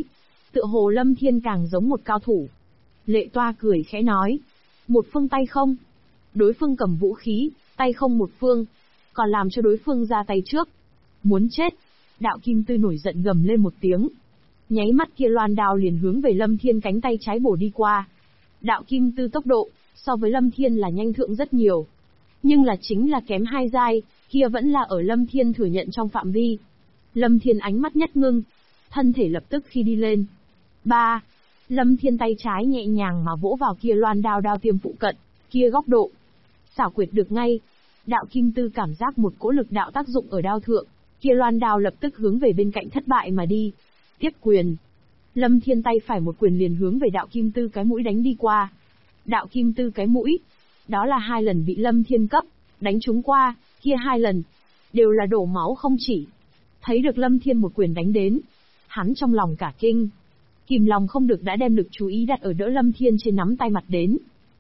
Tựa hồ Lâm Thiên càng giống một cao thủ. Lệ Toa cười khẽ nói. Một phương tay không. Đối phương cầm vũ khí, tay không một phương. Còn làm cho đối phương ra tay trước. Muốn chết. Đạo Kim Tư nổi giận gầm lên một tiếng. Nháy mắt kia loan đao liền hướng về Lâm Thiên cánh tay trái bổ đi qua. Đạo Kim Tư tốc độ, so với Lâm Thiên là nhanh thượng rất nhiều. Nhưng là chính là kém 2 giai, kia vẫn là ở Lâm Thiên thừa nhận trong phạm vi. Lâm Thiên ánh mắt nhất ngưng, thân thể lập tức khi đi lên. 3. Lâm Thiên tay trái nhẹ nhàng mà vỗ vào kia loan đao đao tiêm phụ cận, kia góc độ. Xảo quyệt được ngay. Đạo Kim Tư cảm giác một cỗ lực đạo tác dụng ở đao thượng, kia loan đao lập tức hướng về bên cạnh thất bại mà đi. Tiếp quyền. Lâm Thiên tay phải một quyền liền hướng về Đạo Kim Tư cái mũi đánh đi qua. Đạo Kim Tư cái mũi, đó là 2 lần bị Lâm Thiên cấp đánh trúng qua, kia 2 lần đều là đổ máu không chỉ. Thấy được Lâm Thiên một quyền đánh đến, hắn trong lòng cả kinh, kìm lòng không được đã đem lực chú ý đặt ở đỡ Lâm Thiên trên nắm tay mặt đến.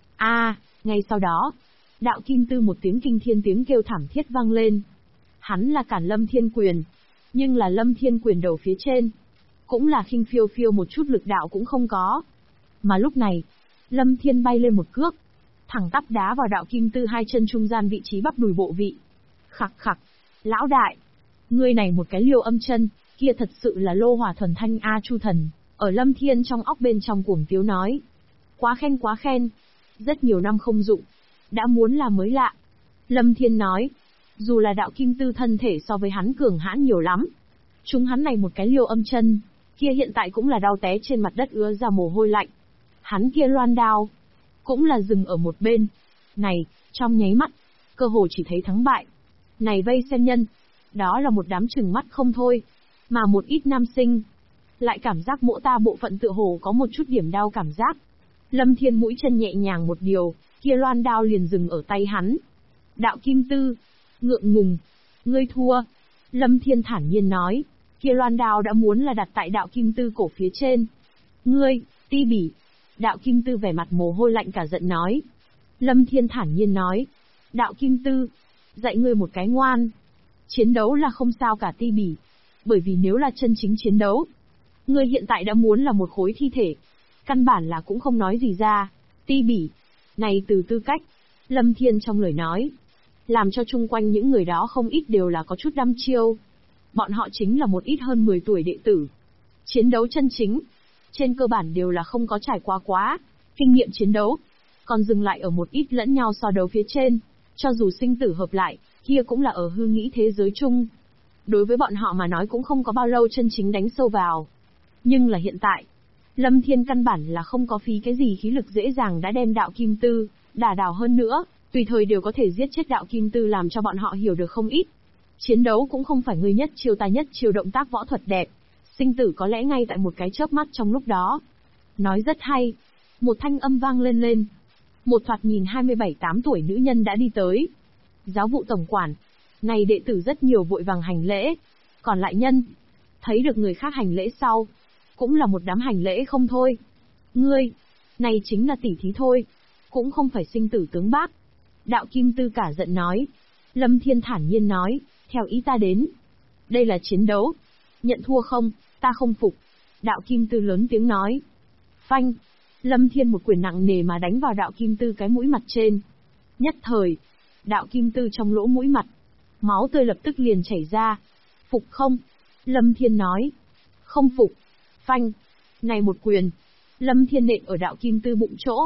Ngay sau đó, Đạo Kim Tư một tiếng kinh thiên tiếng kêu thảm thiết vang lên. Hắn là cản Lâm Thiên quyền, nhưng là Lâm Thiên quyền đầu phía trên, cũng là khinh phiêu phiêu một chút lực đạo cũng không có. Mà lúc này, Lâm Thiên bay lên một cước, thẳng tắp đá vào Đạo Kim Tư 2 chân trung gian vị trí bắp đùi bộ vị. Khặc khặc, lão đại, ngươi này một cái liều âm chân, kia thật sự là lô hỏa thuần thanh A Chu Thần, ở Lâm Thiên trong óc bên trong cuồng tiếu nói. Quá khen, rất nhiều năm không dụng, đã muốn là mới lạ. Lâm Thiên nói, dù là Đạo Kim Tư thân thể so với hắn cường hãn nhiều lắm, chúng hắn này một cái liều âm chân, kia hiện tại cũng là đau té trên mặt đất ứa ra mồ hôi lạnh. Hắn kia loan đao, cũng là dừng ở một bên. Này, trong nháy mắt, cơ hồ chỉ thấy thắng bại. Này vây xem nhân, đó là một đám trừng mắt không thôi. Mà một ít nam sinh, lại cảm giác mỗ ta bộ phận tựa hồ có một chút điểm đau cảm giác. Lâm Thiên mũi chân nhẹ nhàng một điều, kia loan đao liền dừng ở tay hắn. Đạo Kim Tư, ngượng ngùng, ngươi thua. Lâm Thiên thản nhiên nói, kia loan đao đã muốn là đặt tại Đạo Kim Tư cổ phía trên. Ngươi, ti bỉ. Đạo Kim Tư vẻ mặt mồ hôi lạnh cả giận nói. Lâm Thiên thản nhiên nói, Đạo Kim Tư, dạy ngươi một cái ngoan. Chiến đấu là không sao cả ti bỉ, bởi vì nếu là chân chính chiến đấu, ngươi hiện tại đã muốn là một khối thi thể, căn bản là cũng không nói gì ra. Ti bỉ, này từ tư cách, Lâm Thiên trong lời nói, làm cho chung quanh những người đó không ít đều là có chút đăm chiêu. Bọn họ chính là một ít hơn 10 tuổi đệ tử. Chiến đấu chân chính, trên cơ bản đều là không có trải qua quá kinh nghiệm chiến đấu, còn dừng lại ở một ít lẫn nhau so đấu phía trên, cho dù sinh tử hợp lại, kia cũng là ở hư nghĩ thế giới chung. Đối với bọn họ mà nói cũng không có bao lâu chân chính đánh sâu vào. Nhưng là hiện tại, Lâm Thiên căn bản là không có phí cái gì khí lực dễ dàng đã đem Đạo Kim Tư đả đảo, hơn nữa, tùy thời đều có thể giết chết Đạo Kim Tư, làm cho bọn họ hiểu được không ít. Chiến đấu cũng không phải ngươi nhất chiêu ta nhất chiêu, động tác võ thuật đẹp, sinh tử có lẽ ngay tại một cái chớp mắt trong lúc đó. Nói rất hay. Một thanh âm vang lên. Một thoạt nhìn 27-8 tuổi nữ nhân đã đi tới. Giáo vụ tổng quản. Này đệ tử rất nhiều vội vàng hành lễ. Còn lại nhân, thấy được người khác hành lễ sau, cũng là một đám hành lễ không thôi. Ngươi, này chính là tỉ thí thôi, cũng không phải sinh tử tướng bác. Đạo Kim Tư cả giận nói. Lâm Thiên thản nhiên nói, theo ý ta đến, đây là chiến đấu. Nhận thua không, ta không phục. Đạo Kim Tư lớn tiếng nói. Phanh. Lâm Thiên một quyền nặng nề mà đánh vào Đạo Kim Tư cái mũi mặt trên. Nhất thời, Đạo Kim Tư trong lỗ mũi mặt, máu tươi lập tức liền chảy ra. Phục không? Lâm Thiên nói. Không phục. Phanh. Này một quyền, Lâm Thiên nện ở Đạo Kim Tư bụng chỗ.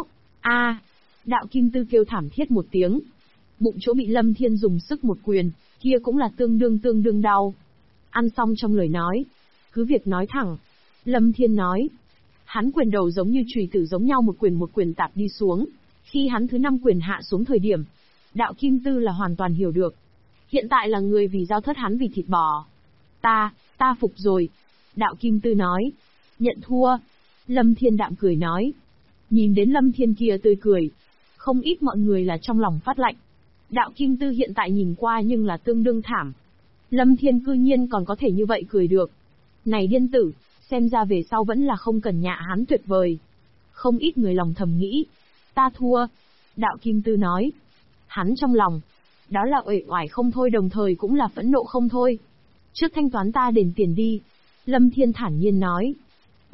Đạo Kim Tư kêu thảm thiết một tiếng. Bụng chỗ bị Lâm Thiên dùng sức một quyền, kia cũng là tương đương đau. Ăn xong trong lời nói, cứ việc nói thẳng. Lâm Thiên nói. Hắn quyền đầu giống như chùy tử giống nhau một quyền tạp đi xuống. Khi hắn thứ 5 quyền hạ xuống thời điểm, Đạo Kim Tư là hoàn toàn hiểu được. Hiện tại là người vì giao thất, hắn vì thịt bò. Ta phục rồi. Đạo Kim Tư nói. Nhận thua. Lâm Thiên đạm cười nói. Nhìn đến Lâm Thiên kia tươi cười, không ít mọi người là trong lòng phát lạnh. Đạo Kim Tư hiện tại nhìn qua nhưng là tương đương thảm. Lâm Thiên cư nhiên còn có thể như vậy cười được. Này điên tử, xem ra về sau vẫn là không cần nhạ hắn tuyệt vời. Không ít người lòng thầm nghĩ. Ta thua. Đạo Kim Tư nói. Hắn trong lòng, đó là uể oải không thôi, đồng thời cũng là phẫn nộ không thôi. Trước thanh toán ta đền tiền đi. Lâm Thiên thản nhiên nói.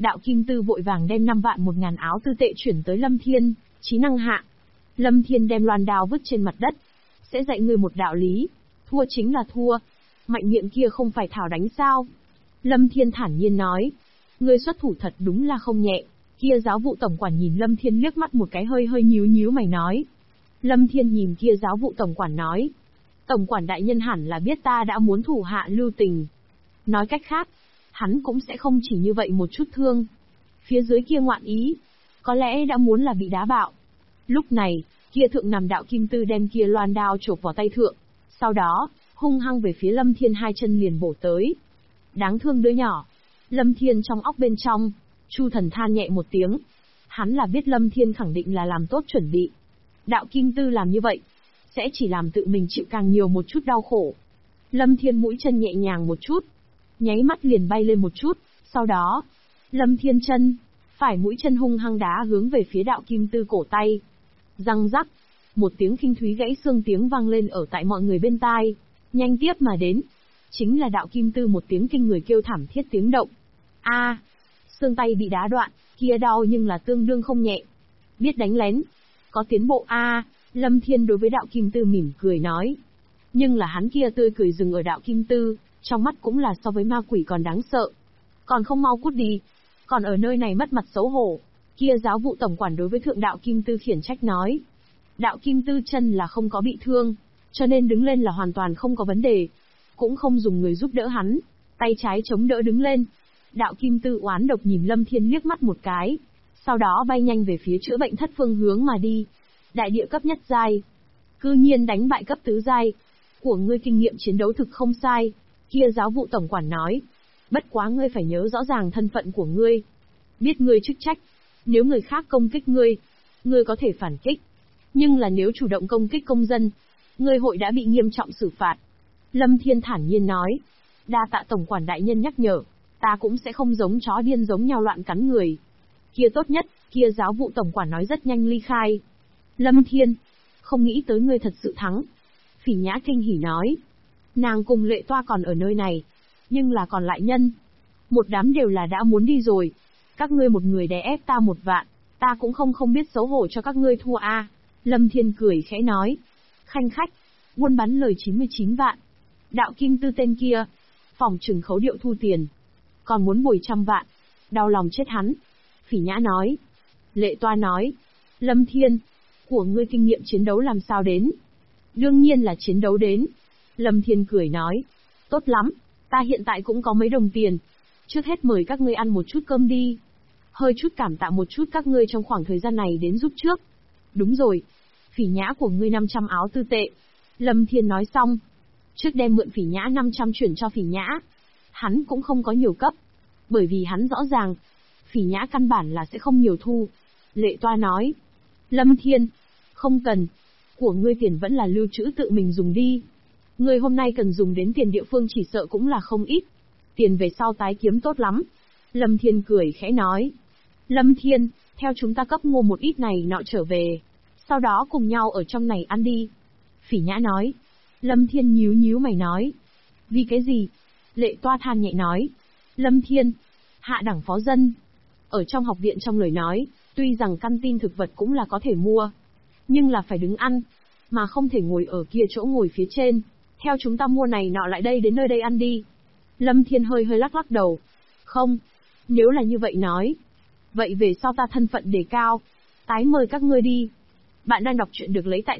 Đạo Kim Tư vội vàng đem 5.100.000 áo tư tệ chuyển tới Lâm Thiên, trí năng hạ. Lâm Thiên đem loan đao vứt trên mặt đất. Sẽ dạy ngươi một đạo lý, thua chính là thua. Mạnh miệng kia không phải thảo đánh sao? Lâm Thiên thản nhiên nói. Ngươi xuất thủ thật đúng là không nhẹ. Kia giáo vụ tổng quản nhìn Lâm Thiên liếc mắt một cái hơi nhíu mày nói. Lâm Thiên nhìn kia giáo vụ tổng quản nói. Tổng quản đại nhân hẳn là biết ta đã muốn thủ hạ lưu tình. Nói cách khác, hắn cũng sẽ không chỉ như vậy một chút thương. Phía dưới kia ngoạn ý, có lẽ đã muốn là bị đá bạo. Lúc này, kia thượng nằm Đạo Kim Tư đem kia loan đao chộp vào tay thượng. Sau đó, hung hăng về phía Lâm Thiên hai chân liền bổ tới. Đáng thương đứa nhỏ. Lâm Thiên trong óc bên trong, Chu Thần than nhẹ một tiếng. Hắn là biết Lâm Thiên khẳng định là làm tốt chuẩn bị. Đạo Kim Tư làm như vậy, sẽ chỉ làm tự mình chịu càng nhiều một chút đau khổ. Lâm Thiên mũi chân nhẹ nhàng một chút, nháy mắt liền bay lên một chút, sau đó, Lâm Thiên chân, phải mũi chân hung hăng đá hướng về phía Đạo Kim Tư cổ tay. Răng rắc, một tiếng khinh thúy gãy xương tiếng vang lên ở tại mọi người bên tai, nhanh tiếp mà đến, chính là Đạo Kim Tư một tiếng kinh người kêu thảm thiết tiếng động. A, xương tay bị đá đoạn, kia đau nhưng là tương đương không nhẹ. Biết đánh lén, có tiến bộ a. Lâm Thiên đối với Đạo Kim Tư mỉm cười nói. Nhưng là hắn kia tươi cười dừng ở Đạo Kim Tư, trong mắt cũng là so với ma quỷ còn đáng sợ. Còn không mau cút đi, còn ở nơi này mất mặt xấu hổ. Kia giáo vụ tổng quản đối với thượng Đạo Kim Tư khiển trách nói. Đạo Kim Tư chân là không có bị thương, cho nên đứng lên là hoàn toàn không có vấn đề. Cũng không dùng người giúp đỡ hắn, tay trái chống đỡ đứng lên. Đạo Kim Tư oán độc nhìn Lâm Thiên liếc mắt một cái, sau đó bay nhanh về phía chữa bệnh thất phương hướng mà đi. Đại địa cấp nhất giai, cư nhiên đánh bại cấp tứ giai, của ngươi kinh nghiệm chiến đấu thực không sai. Kia giáo vụ tổng quản nói, bất quá ngươi phải nhớ rõ ràng thân phận của ngươi, biết ngươi chức trách. Nếu người khác công kích ngươi, ngươi có thể phản kích, nhưng là nếu chủ động công kích công dân, ngươi hội đã bị nghiêm trọng xử phạt. Lâm Thiên thản nhiên nói, đa tạ tổng quản đại nhân nhắc nhở, ta cũng sẽ không giống chó điên giống nhau loạn cắn người. Kia tốt nhất, kia giáo vụ tổng quản nói rất nhanh ly khai. Lâm Thiên, không nghĩ tới ngươi thật sự thắng. Phỉ Nhã kinh hỉ nói. Nàng cùng Lệ Toa còn ở nơi này, nhưng là còn lại nhân, một đám đều là đã muốn đi rồi. Các ngươi một người đè ép ta 1.000.000, ta cũng không biết xấu hổ cho các ngươi thua a. Lâm Thiên cười khẽ nói. Khanh khách, buôn bán lời 99 vạn. Đạo Kim Tư tên kia, phòng trừng khấu điệu thu tiền, còn muốn bồi 100 vạn. Đau lòng chết hắn. Phỉ Nhã nói. Lệ Toa nói. Lâm Thiên, của ngươi kinh nghiệm chiến đấu làm sao đến? Đương nhiên là chiến đấu đến. Lâm Thiên cười nói. Tốt lắm, ta hiện tại cũng có mấy đồng tiền. Trước hết mời các ngươi ăn một chút cơm đi. Hơi chút cảm tạ một chút các ngươi trong khoảng thời gian này đến giúp trước. Đúng rồi, Phỉ Nhã của ngươi 500 áo tư tệ. Lâm Thiên nói xong, trước đem mượn Phỉ Nhã 500 chuyển cho Phỉ Nhã. Hắn cũng không có nhiều cấp, bởi vì hắn rõ ràng, Phỉ Nhã căn bản là sẽ không nhiều thu. Lệ Toa nói. Lâm Thiên, không cần, của ngươi tiền vẫn là lưu trữ tự mình dùng đi. Ngươi hôm nay cần dùng đến tiền địa phương chỉ sợ cũng là không ít. Tiền về sau tái kiếm tốt lắm. Lâm Thiên cười khẽ nói. Lâm Thiên, theo chúng ta cấp mua một ít này nọ trở về. Sau đó cùng nhau ở trong này ăn đi. Phỉ Nhã nói. Lâm Thiên nhíu mày nói. Vì cái gì? Lệ Toa than nhẹ nói. Lâm Thiên, hạ đẳng phó dân. Ở trong học viện trong lời nói, tuy rằng căn tin thực vật cũng là có thể mua, nhưng là phải đứng ăn, mà không thể ngồi ở kia chỗ ngồi phía trên. Theo chúng ta mua này nọ lại đây đến nơi đây ăn đi. Lâm Thiên hơi lắc đầu. Không, nếu là như vậy nói, vậy về sau ta thân phận đề cao, tái mời các ngươi đi. Bạn đang đọc truyện được lấy tại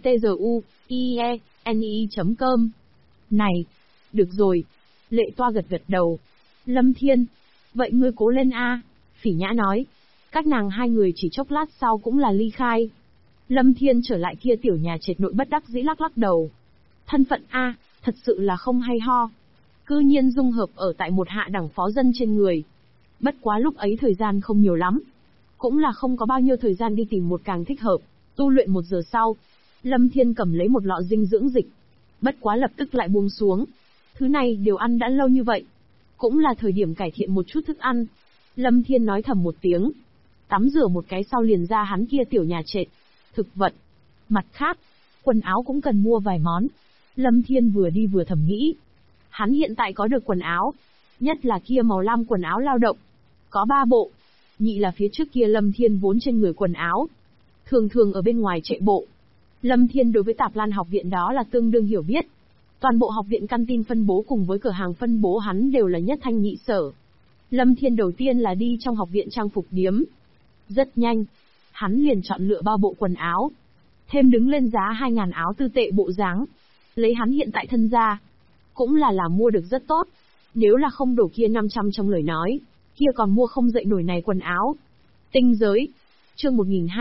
tzuie.com. Này, được rồi. Lệ Toa gật đầu. Lâm Thiên, vậy ngươi cố lên a. Phỉ Nhã nói. Các nàng hai người chỉ chốc lát sau cũng là ly khai. Lâm Thiên trở lại kia tiểu nhà trệt nội bất đắc dĩ lắc đầu. Thân phận a, thật sự là không hay ho. Cư nhiên dung hợp ở tại một hạ đẳng phó dân trên người. Bất quá lúc ấy thời gian không nhiều lắm, cũng là không có bao nhiêu thời gian đi tìm một càng thích hợp. Tu luyện 1 giờ sau, Lâm Thiên cầm lấy một lọ dinh dưỡng dịch. Bất quá lập tức lại buông xuống. Thứ này đều ăn đã lâu như vậy, cũng là thời điểm cải thiện một chút thức ăn. Lâm Thiên nói thầm một tiếng, tắm rửa một cái sau liền ra hắn kia tiểu nhà trệt. Thực vật. Mặt khác, quần áo cũng cần mua vài món. Lâm Thiên vừa đi vừa thầm nghĩ. Hắn hiện tại có được quần áo, nhất là kia màu lam quần áo lao động. Có 3 bộ, nhị là phía trước kia Lâm Thiên vốn trên người quần áo, thường thường ở bên ngoài chạy bộ. Lâm Thiên đối với Tạp Lan học viện đó là tương đương hiểu biết. Toàn bộ học viện canteen phân bố cùng với cửa hàng phân bố hắn đều là nhất thanh nhị sở. Lâm Thiên đầu tiên là đi trong học viện trang phục điếm. Rất nhanh, hắn liền chọn lựa 3 bộ quần áo, thêm đứng lên giá 2.000 áo tư tệ bộ dáng. Lấy hắn hiện tại thân ra, cũng là mua được rất tốt. Nếu là không đổ kia 500 trong lời nói, kia còn mua không dậy nổi này quần áo. Tinh giới, chương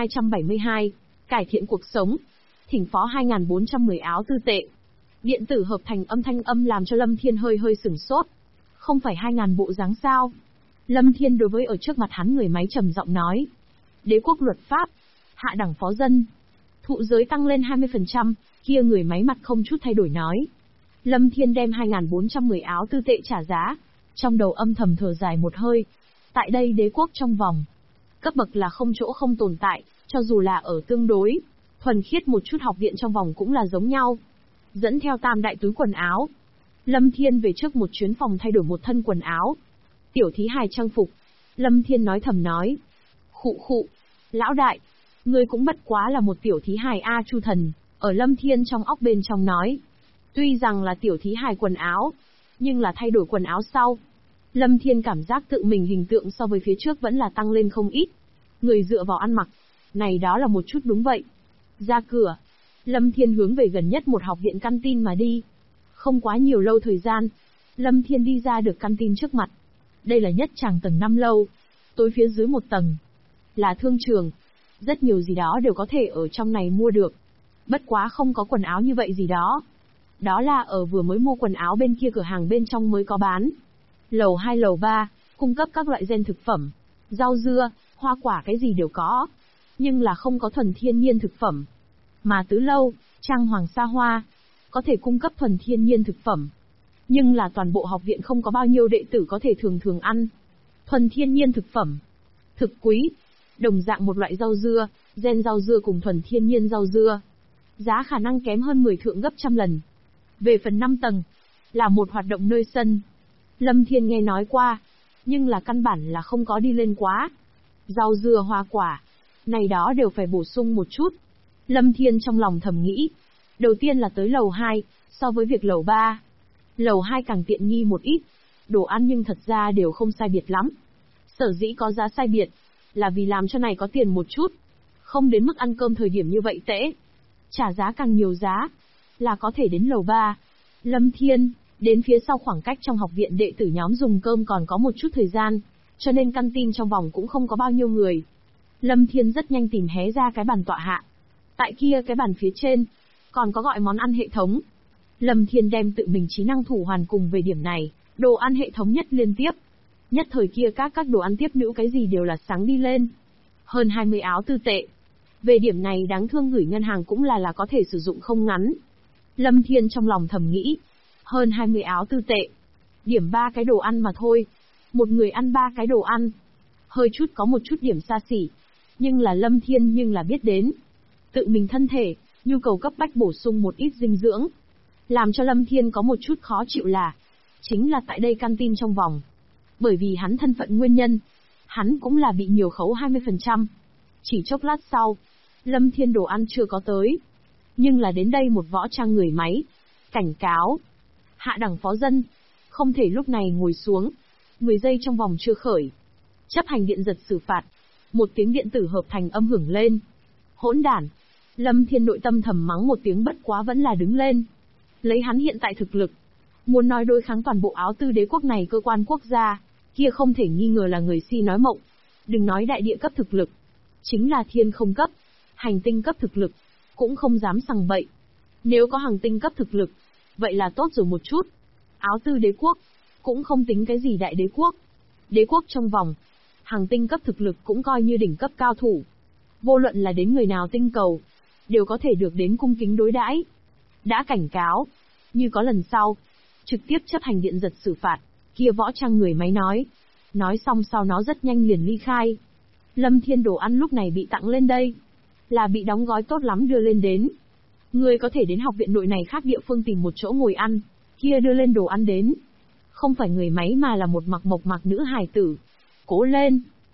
1272, cải thiện cuộc sống, thỉnh phó 2.410 áo tư tệ. Điện tử hợp thành âm thanh âm làm cho Lâm Thiên hơi sửng sốt. Không phải 2.000 bộ dáng sao? Lâm Thiên đối với ở trước mặt hắn người máy trầm giọng nói. Đế quốc luật pháp, hạ đẳng phó dân, thụ giới tăng lên 20%, kia người máy mặt không chút thay đổi nói. Lâm Thiên đem 2.410 áo tư tệ trả giá, trong đầu âm thầm thở dài một hơi. Tại đây đế quốc trong vòng, cấp bậc là không chỗ không tồn tại, cho dù là ở tương đối thuần khiết một chút học viện trong vòng cũng là giống nhau. Dẫn theo tam đại túi quần áo, Lâm Thiên về trước một chuyến phòng thay đổi một thân quần áo. Tiểu thí hài trang phục, Lâm Thiên nói thầm nói. Khụ, lão đại, ngươi cũng bất quá là một tiểu thí hài A Chu Thần, ở Lâm Thiên trong óc bên trong nói. Tuy rằng là tiểu thí hài quần áo, nhưng là thay đổi quần áo sau. Lâm Thiên cảm giác tự mình hình tượng so với phía trước vẫn là tăng lên không ít. Người dựa vào ăn mặc, này đó là một chút đúng vậy. Ra cửa, Lâm Thiên hướng về gần nhất một học viện canteen mà đi. Không quá nhiều lâu thời gian, Lâm Thiên đi ra được canteen trước mặt. Đây là nhất tràng tầng 5 lâu. Tối phía dưới một tầng là thương trường. Rất nhiều gì đó đều có thể ở trong này mua được. Bất quá không có quần áo như vậy gì đó. Đó là ở vừa mới mua quần áo bên kia cửa hàng bên trong mới có bán. Lầu 2 lầu 3, cung cấp các loại gen thực phẩm, rau dưa, hoa quả cái gì đều có. Nhưng là không có thuần thiên nhiên thực phẩm. Mà tứ lâu, trang hoàng xa hoa, có thể cung cấp thuần thiên nhiên thực phẩm. Nhưng là toàn bộ học viện không có bao nhiêu đệ tử có thể thường ăn. Thuần thiên nhiên thực phẩm, thực quý, đồng dạng một loại rau dưa, gen rau dưa cùng thuần thiên nhiên rau dưa. Giá khả năng kém hơn 10 thượng gấp trăm lần. Về phần 5 tầng, là một hoạt động nơi sân. Lâm Thiên nghe nói qua, nhưng là căn bản là không có đi lên quá. Rau dưa hoa quả, này đó đều phải bổ sung một chút. Lâm Thiên trong lòng thầm nghĩ. Đầu tiên là tới lầu 2, so với việc lầu 3. Lầu 2 càng tiện nghi một ít, đồ ăn nhưng thật ra đều không sai biệt lắm. Sở dĩ có giá sai biệt, là vì làm cho này có tiền một chút. Không đến mức ăn cơm thời điểm như vậy tễ. Trả giá càng nhiều giá, là có thể đến lầu 3. Lâm Thiên, đến phía sau khoảng cách trong học viện đệ tử nhóm dùng cơm còn có một chút thời gian, cho nên canteen trong vòng cũng không có bao nhiêu người. Lâm Thiên rất nhanh tìm hé ra cái bàn tọa hạ. Tại kia cái bàn phía trên, còn có gọi món ăn hệ thống. Lâm Thiên đem tự mình trí năng thủ hoàn cùng về điểm này, đồ ăn hệ thống nhất liên tiếp. Nhất thời kia các đồ ăn tiếp nữ cái gì đều là sáng đi lên. Hơn 20 áo tư tệ. Về điểm này đáng thương gửi ngân hàng cũng là có thể sử dụng không ngắn. Lâm Thiên trong lòng thầm nghĩ. Hơn 20 áo tư tệ. Điểm 3 cái đồ ăn mà thôi. Một người ăn 3 cái đồ ăn. Hơi chút có một chút điểm xa xỉ. Nhưng là Lâm Thiên nhưng là biết đến. Tự mình thân thể, nhu cầu cấp bách bổ sung một ít dinh dưỡng. Làm cho Lâm Thiên có một chút khó chịu là, chính là tại đây canteen trong vòng. Bởi vì hắn thân phận nguyên nhân, hắn cũng là bị nhiều khấu 20%. Chỉ chốc lát sau, Lâm Thiên đồ ăn chưa có tới. Nhưng là đến đây một võ trang người máy. Cảnh cáo. Hạ đẳng phó dân. Không thể lúc này ngồi xuống. 10 giây trong vòng chưa khởi. Chấp hành điện giật xử phạt. Một tiếng điện tử hợp thành âm hưởng lên. Hỗn đản. Lâm Thiên nội tâm thầm mắng một tiếng bất quá vẫn là đứng lên. Lấy hắn hiện tại thực lực. Muốn nói đối kháng toàn bộ áo tư đế quốc này cơ quan quốc gia, kia không thể nghi ngờ là người si nói mộng. Đừng nói đại địa cấp thực lực. Chính là thiên không cấp, hành tinh cấp thực lực, cũng không dám sằng bậy. Nếu có hành tinh cấp thực lực, vậy là tốt rồi một chút. Áo tư đế quốc, cũng không tính cái gì đại đế quốc. Đế quốc trong vòng, hành tinh cấp thực lực cũng coi như đỉnh cấp cao thủ. Vô luận là đến người nào tinh cầu, đều có thể được đến cung kính đối đãi. Đã cảnh cáo, như có lần sau, trực tiếp chấp hành điện giật xử phạt, kia võ trang người máy nói. Nói xong sau nó rất nhanh liền ly khai. Lâm Thiên đồ ăn lúc này bị tặng lên đây, là bị đóng gói tốt lắm đưa lên đến. Người có thể đến học viện nội này khác địa phương tìm một chỗ ngồi ăn, kia đưa lên đồ ăn đến. Không phải người máy mà là một mặc mộc mạc nữ hài tử. Cố lên,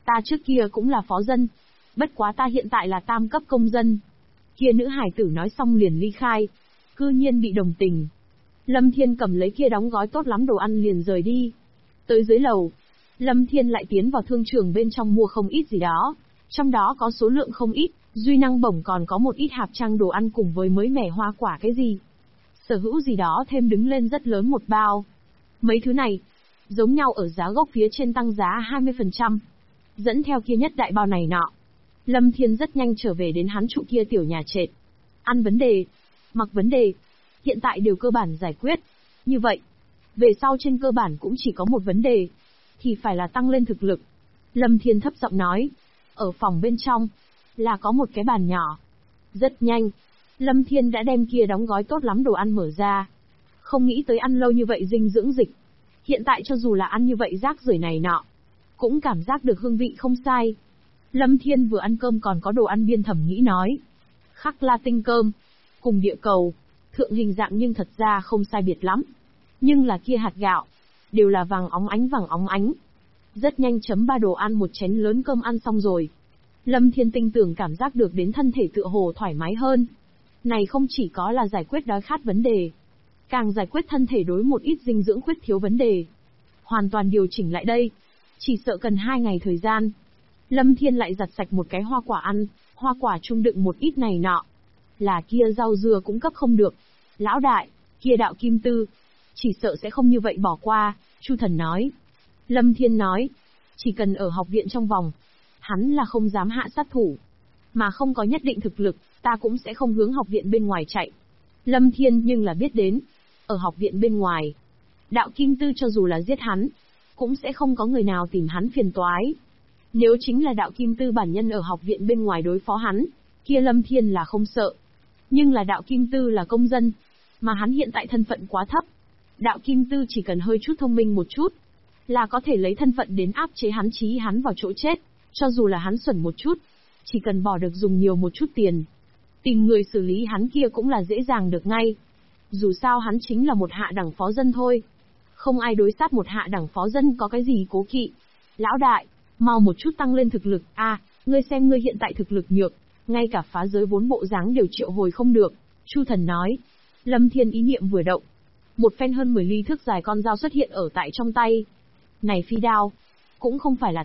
Ta trước kia cũng là phó dân. Bất quá ta hiện tại là tam cấp công dân. Kia nữ hải tử nói xong liền ly khai. Cư nhiên bị đồng tình. Lâm Thiên cầm lấy kia đóng gói tốt lắm đồ ăn liền rời đi. Tới dưới lầu, Lâm Thiên lại tiến vào thương trường bên trong mua không ít gì đó. Trong đó có số lượng không ít, duy năng bổng còn có một ít hạp trang đồ ăn cùng với mới mẻ hoa quả cái gì. Sở hữu gì đó thêm đứng lên rất lớn một bao. Mấy thứ này, giống nhau ở giá gốc phía trên tăng giá 20%. Dẫn theo kia nhất đại bao này nọ. Lâm Thiên rất nhanh trở về đến hắn trụ kia tiểu nhà trệt. Ăn vấn đề, mặc vấn đề, hiện tại đều cơ bản giải quyết. Như vậy, về sau trên cơ bản cũng chỉ có một vấn đề, thì phải là tăng lên thực lực. Lâm Thiên thấp giọng nói, ở phòng bên trong, là có một cái bàn nhỏ. Rất nhanh, Lâm Thiên đã đem kia đóng gói tốt lắm đồ ăn mở ra. Không nghĩ tới ăn lâu như vậy dinh dưỡng dịch. Hiện tại cho dù là ăn như vậy rác rưởi này nọ, cũng cảm giác được hương vị không sai. Lâm Thiên vừa ăn cơm còn có đồ ăn biên thẩm nghĩ nói. Khắc La tinh cơm, cùng địa cầu, thượng hình dạng nhưng thật ra không sai biệt lắm. Nhưng là kia hạt gạo, đều là vàng óng ánh. Rất nhanh chấm ba đồ ăn một chén lớn cơm ăn xong rồi. Lâm Thiên tinh tưởng cảm giác được đến thân thể tựa hồ thoải mái hơn. Này không chỉ có là giải quyết đói khát vấn đề, càng giải quyết thân thể đối một ít dinh dưỡng khuyết thiếu vấn đề. Hoàn toàn điều chỉnh lại đây, chỉ sợ cần 2 ngày thời gian. Lâm Thiên lại giặt sạch một cái hoa quả ăn, hoa quả chung đựng một ít này nọ. Là kia rau dưa cũng cấp không được. Lão đại, kia đạo kim tư, chỉ sợ sẽ không như vậy bỏ qua, Chu Thần nói. Lâm Thiên nói, chỉ cần ở học viện trong vòng, hắn là không dám hạ sát thủ. Mà không có nhất định thực lực, ta cũng sẽ không hướng học viện bên ngoài chạy. Lâm Thiên nhưng là biết đến, ở học viện bên ngoài, đạo kim tư cho dù là giết hắn, cũng sẽ không có người nào tìm hắn phiền toái. Nếu chính là đạo kim tư bản nhân ở học viện bên ngoài đối phó hắn, kia Lâm Thiên là không sợ. Nhưng là đạo kim tư là công dân, mà hắn hiện tại thân phận quá thấp. Đạo kim tư chỉ cần hơi chút thông minh một chút, là có thể lấy thân phận đến áp chế hắn chí hắn vào chỗ chết. Cho dù là hắn xuẩn một chút, chỉ cần bỏ được dùng nhiều một chút tiền, tìm người xử lý hắn kia cũng là dễ dàng được ngay. Dù sao hắn chính là một hạ đẳng phó dân thôi. Không ai đối sát một hạ đẳng phó dân có cái gì cố kỵ. Lão đại, mau một chút tăng lên thực lực, ngươi xem ngươi hiện tại thực lực nhược, ngay cả phá giới vốn bộ dáng đều triệu hồi không được, Chu Thần nói. Lâm Thiên ý niệm vừa động, một phen hơn 10 ly thước dài con dao xuất hiện ở tại trong tay. Này phi đao, cũng không phải là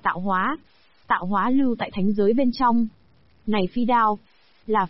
tạo hóa lưu tại thánh giới bên trong. Này phi đao, là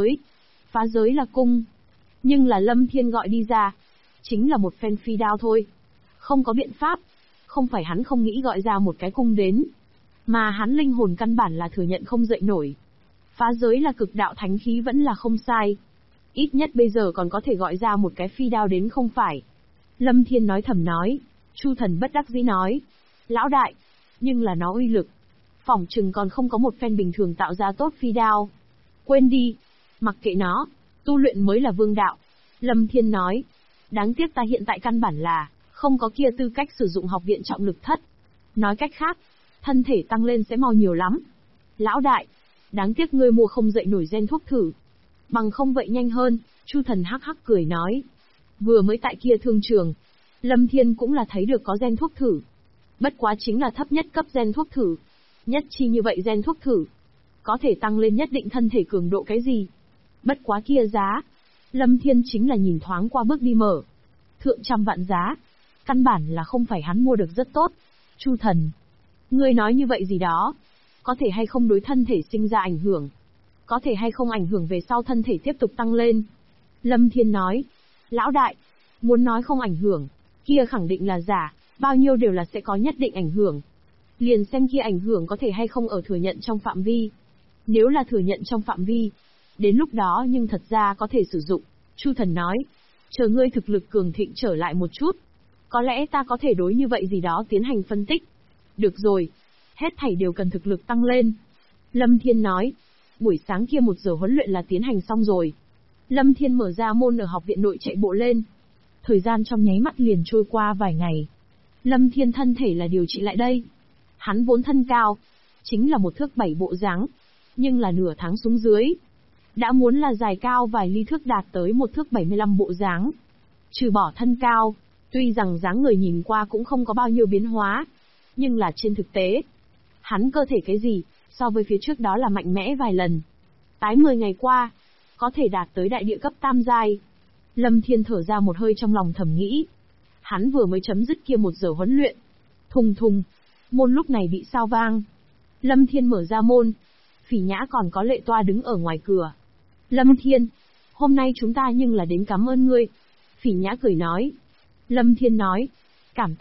phá giới là cung. Nhưng là Lâm Thiên gọi đi ra, chính là một phen phi đao thôi. Không có biện pháp, không phải hắn không nghĩ gọi ra một cái cung đến, mà hắn linh hồn căn bản là thừa nhận không dậy nổi. Phá giới là cực đạo thánh khí vẫn là không sai. Ít nhất bây giờ còn có thể gọi ra một cái phi đao đến không phải. Lâm Thiên nói thầm nói. Chu Thần bất đắc dĩ nói. Lão đại, nhưng là nó uy lực, phỏng chừng còn không có một phen bình thường tạo ra tốt phi đao. Quên đi, mặc kệ nó, tu luyện mới là vương đạo. Lâm Thiên nói. Đáng tiếc ta hiện tại căn bản là không có kia tư cách sử dụng học viện trọng lực thất. Nói cách khác, thân thể tăng lên sẽ mau nhiều lắm. Lão đại, đáng tiếc ngươi mua không dậy nổi gen thuốc thử. Bằng không vậy nhanh hơn, Chu Thần hắc hắc cười nói. Vừa mới tại kia thương trường, Lâm Thiên cũng là thấy được có gen thuốc thử. Bất quá chính là thấp nhất cấp gen thuốc thử. Nhất chi như vậy gen thuốc thử, có thể tăng lên nhất định thân thể cường độ cái gì. Bất quá kia giá, Lâm Thiên chính là nhìn thoáng qua bước đi mở. Thượng trăm vạn giá, căn bản là không phải hắn mua được rất tốt. Chu Thần, ngươi nói như vậy gì đó, có thể hay không đối thân thể sinh ra ảnh hưởng? Có thể hay không ảnh hưởng về sau thân thể tiếp tục tăng lên? Lâm Thiên nói, lão đại, muốn nói không ảnh hưởng, kia khẳng định là giả, bao nhiêu đều là sẽ có nhất định ảnh hưởng. Liền xem kia ảnh hưởng có thể hay không ở thừa nhận trong phạm vi. Nếu là thừa nhận trong phạm vi, đến lúc đó nhưng thật ra có thể sử dụng. Chu Thần nói, chờ ngươi thực lực cường thịnh trở lại một chút, có lẽ ta có thể đối như vậy gì đó tiến hành phân tích. Được rồi, hết thảy đều cần thực lực tăng lên. Lâm Thiên nói, buổi sáng kia 1 giờ huấn luyện là tiến hành xong rồi. Lâm Thiên mở ra môn ở học viện nội chạy bộ lên. Thời gian trong nháy mắt liền trôi qua vài ngày. Lâm Thiên thân thể là điều trị lại đây. Hắn vốn thân cao, chính là 1 thước 7 bộ dáng, nhưng là nửa tháng xuống dưới, đã muốn là dài cao vài ly thước đạt tới 1 thước 75 bộ dáng. Trừ bỏ thân cao, tuy rằng dáng người nhìn qua cũng không có bao nhiêu biến hóa, nhưng là trên thực tế, Hắn cơ thể cái gì, so với phía trước đó là mạnh mẽ vài lần. Tái 10 ngày qua, có thể đạt tới đại địa cấp tam giai. Lâm Thiên thở ra một hơi trong lòng thầm nghĩ. Hắn vừa mới chấm dứt kia 1 giờ huấn luyện. Thùng thùng, môn lúc này bị sao vang. Lâm Thiên mở ra môn. Phỉ Nhã còn có Lệ Toa đứng ở ngoài cửa. Lâm Thiên, hôm nay chúng ta nhưng là đến cảm ơn ngươi. Phỉ Nhã cười nói. Lâm Thiên nói, cảm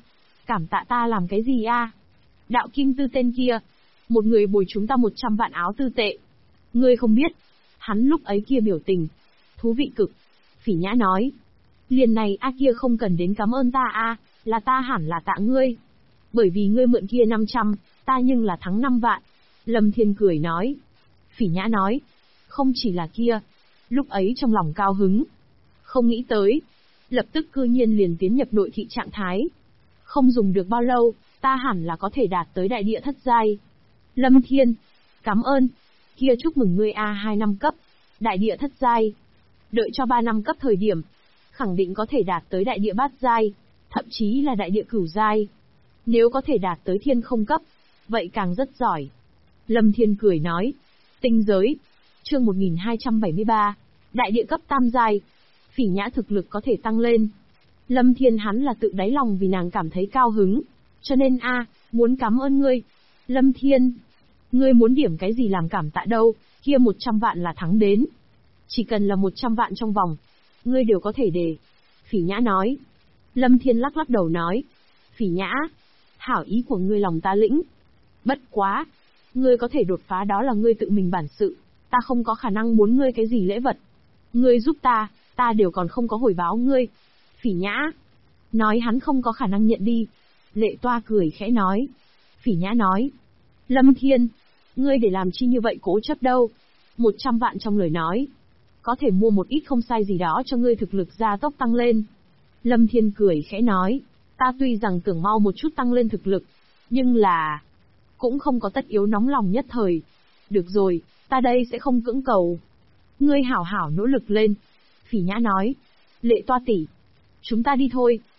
tạ ta làm cái gì a? Đạo Kim Tư tên kia, một người bồi chúng ta 100 vạn áo tư tệ. Ngươi không biết, hắn lúc ấy kia biểu tình, thú vị cực. Phỉ Nhã nói, liền này a kia không cần đến cảm ơn ta a, là ta hẳn là tạ ngươi. Bởi vì ngươi mượn kia 500, ta nhưng là thắng 5 vạn. Lâm Thiên cười nói. Phỉ Nhã nói, không chỉ là kia, lúc ấy trong lòng cao hứng. Không nghĩ tới, lập tức cư nhiên liền tiến nhập nội thị trạng thái. Không dùng được bao lâu, ta hẳn là có thể đạt tới đại địa thất giai. Lâm Thiên, cảm ơn. Kia chúc mừng ngươi A2 năm cấp, đại địa thất giai. Đợi cho 3 năm cấp thời điểm, khẳng định có thể đạt tới đại địa bát giai, thậm chí là đại địa cửu giai. Nếu có thể đạt tới thiên không cấp, vậy càng rất giỏi. Lâm Thiên cười nói. Tinh giới. Chương 1273. Đại địa cấp tam giai. Phỉ Nhã thực lực có thể tăng lên. Lâm Thiên hắn là tự đáy lòng vì nàng cảm thấy cao hứng. Cho nên muốn cảm ơn ngươi. Lâm Thiên, ngươi muốn điểm cái gì làm cảm tạ đâu, kia 100 vạn là thắng đến. Chỉ cần là 100 vạn trong vòng, ngươi đều có thể để. Phỉ Nhã nói. Lâm Thiên lắc lắc đầu nói. Phỉ Nhã, hảo ý của ngươi lòng ta lĩnh. Bất quá, ngươi có thể đột phá đó là ngươi tự mình bản sự, ta không có khả năng muốn ngươi cái gì lễ vật. Ngươi giúp ta đều còn không có hồi báo ngươi. Phỉ Nhã nói hắn không có khả năng nhận đi. Lệ Toa cười khẽ nói. Phỉ Nhã nói. Lâm Thiên, ngươi để làm chi như vậy cố chấp đâu. 100 vạn trong lời nói, có thể mua một ít không sai gì đó cho ngươi thực lực gia tốc tăng lên. Lâm Thiên cười khẽ nói. Ta tuy rằng tưởng mau một chút tăng lên thực lực, nhưng là cũng không có tất yếu nóng lòng nhất thời. Được rồi, ta đây sẽ không cưỡng cầu. Ngươi hảo hảo nỗ lực lên. Phỉ Nhã nói. Lệ Toa tỷ, chúng ta đi thôi.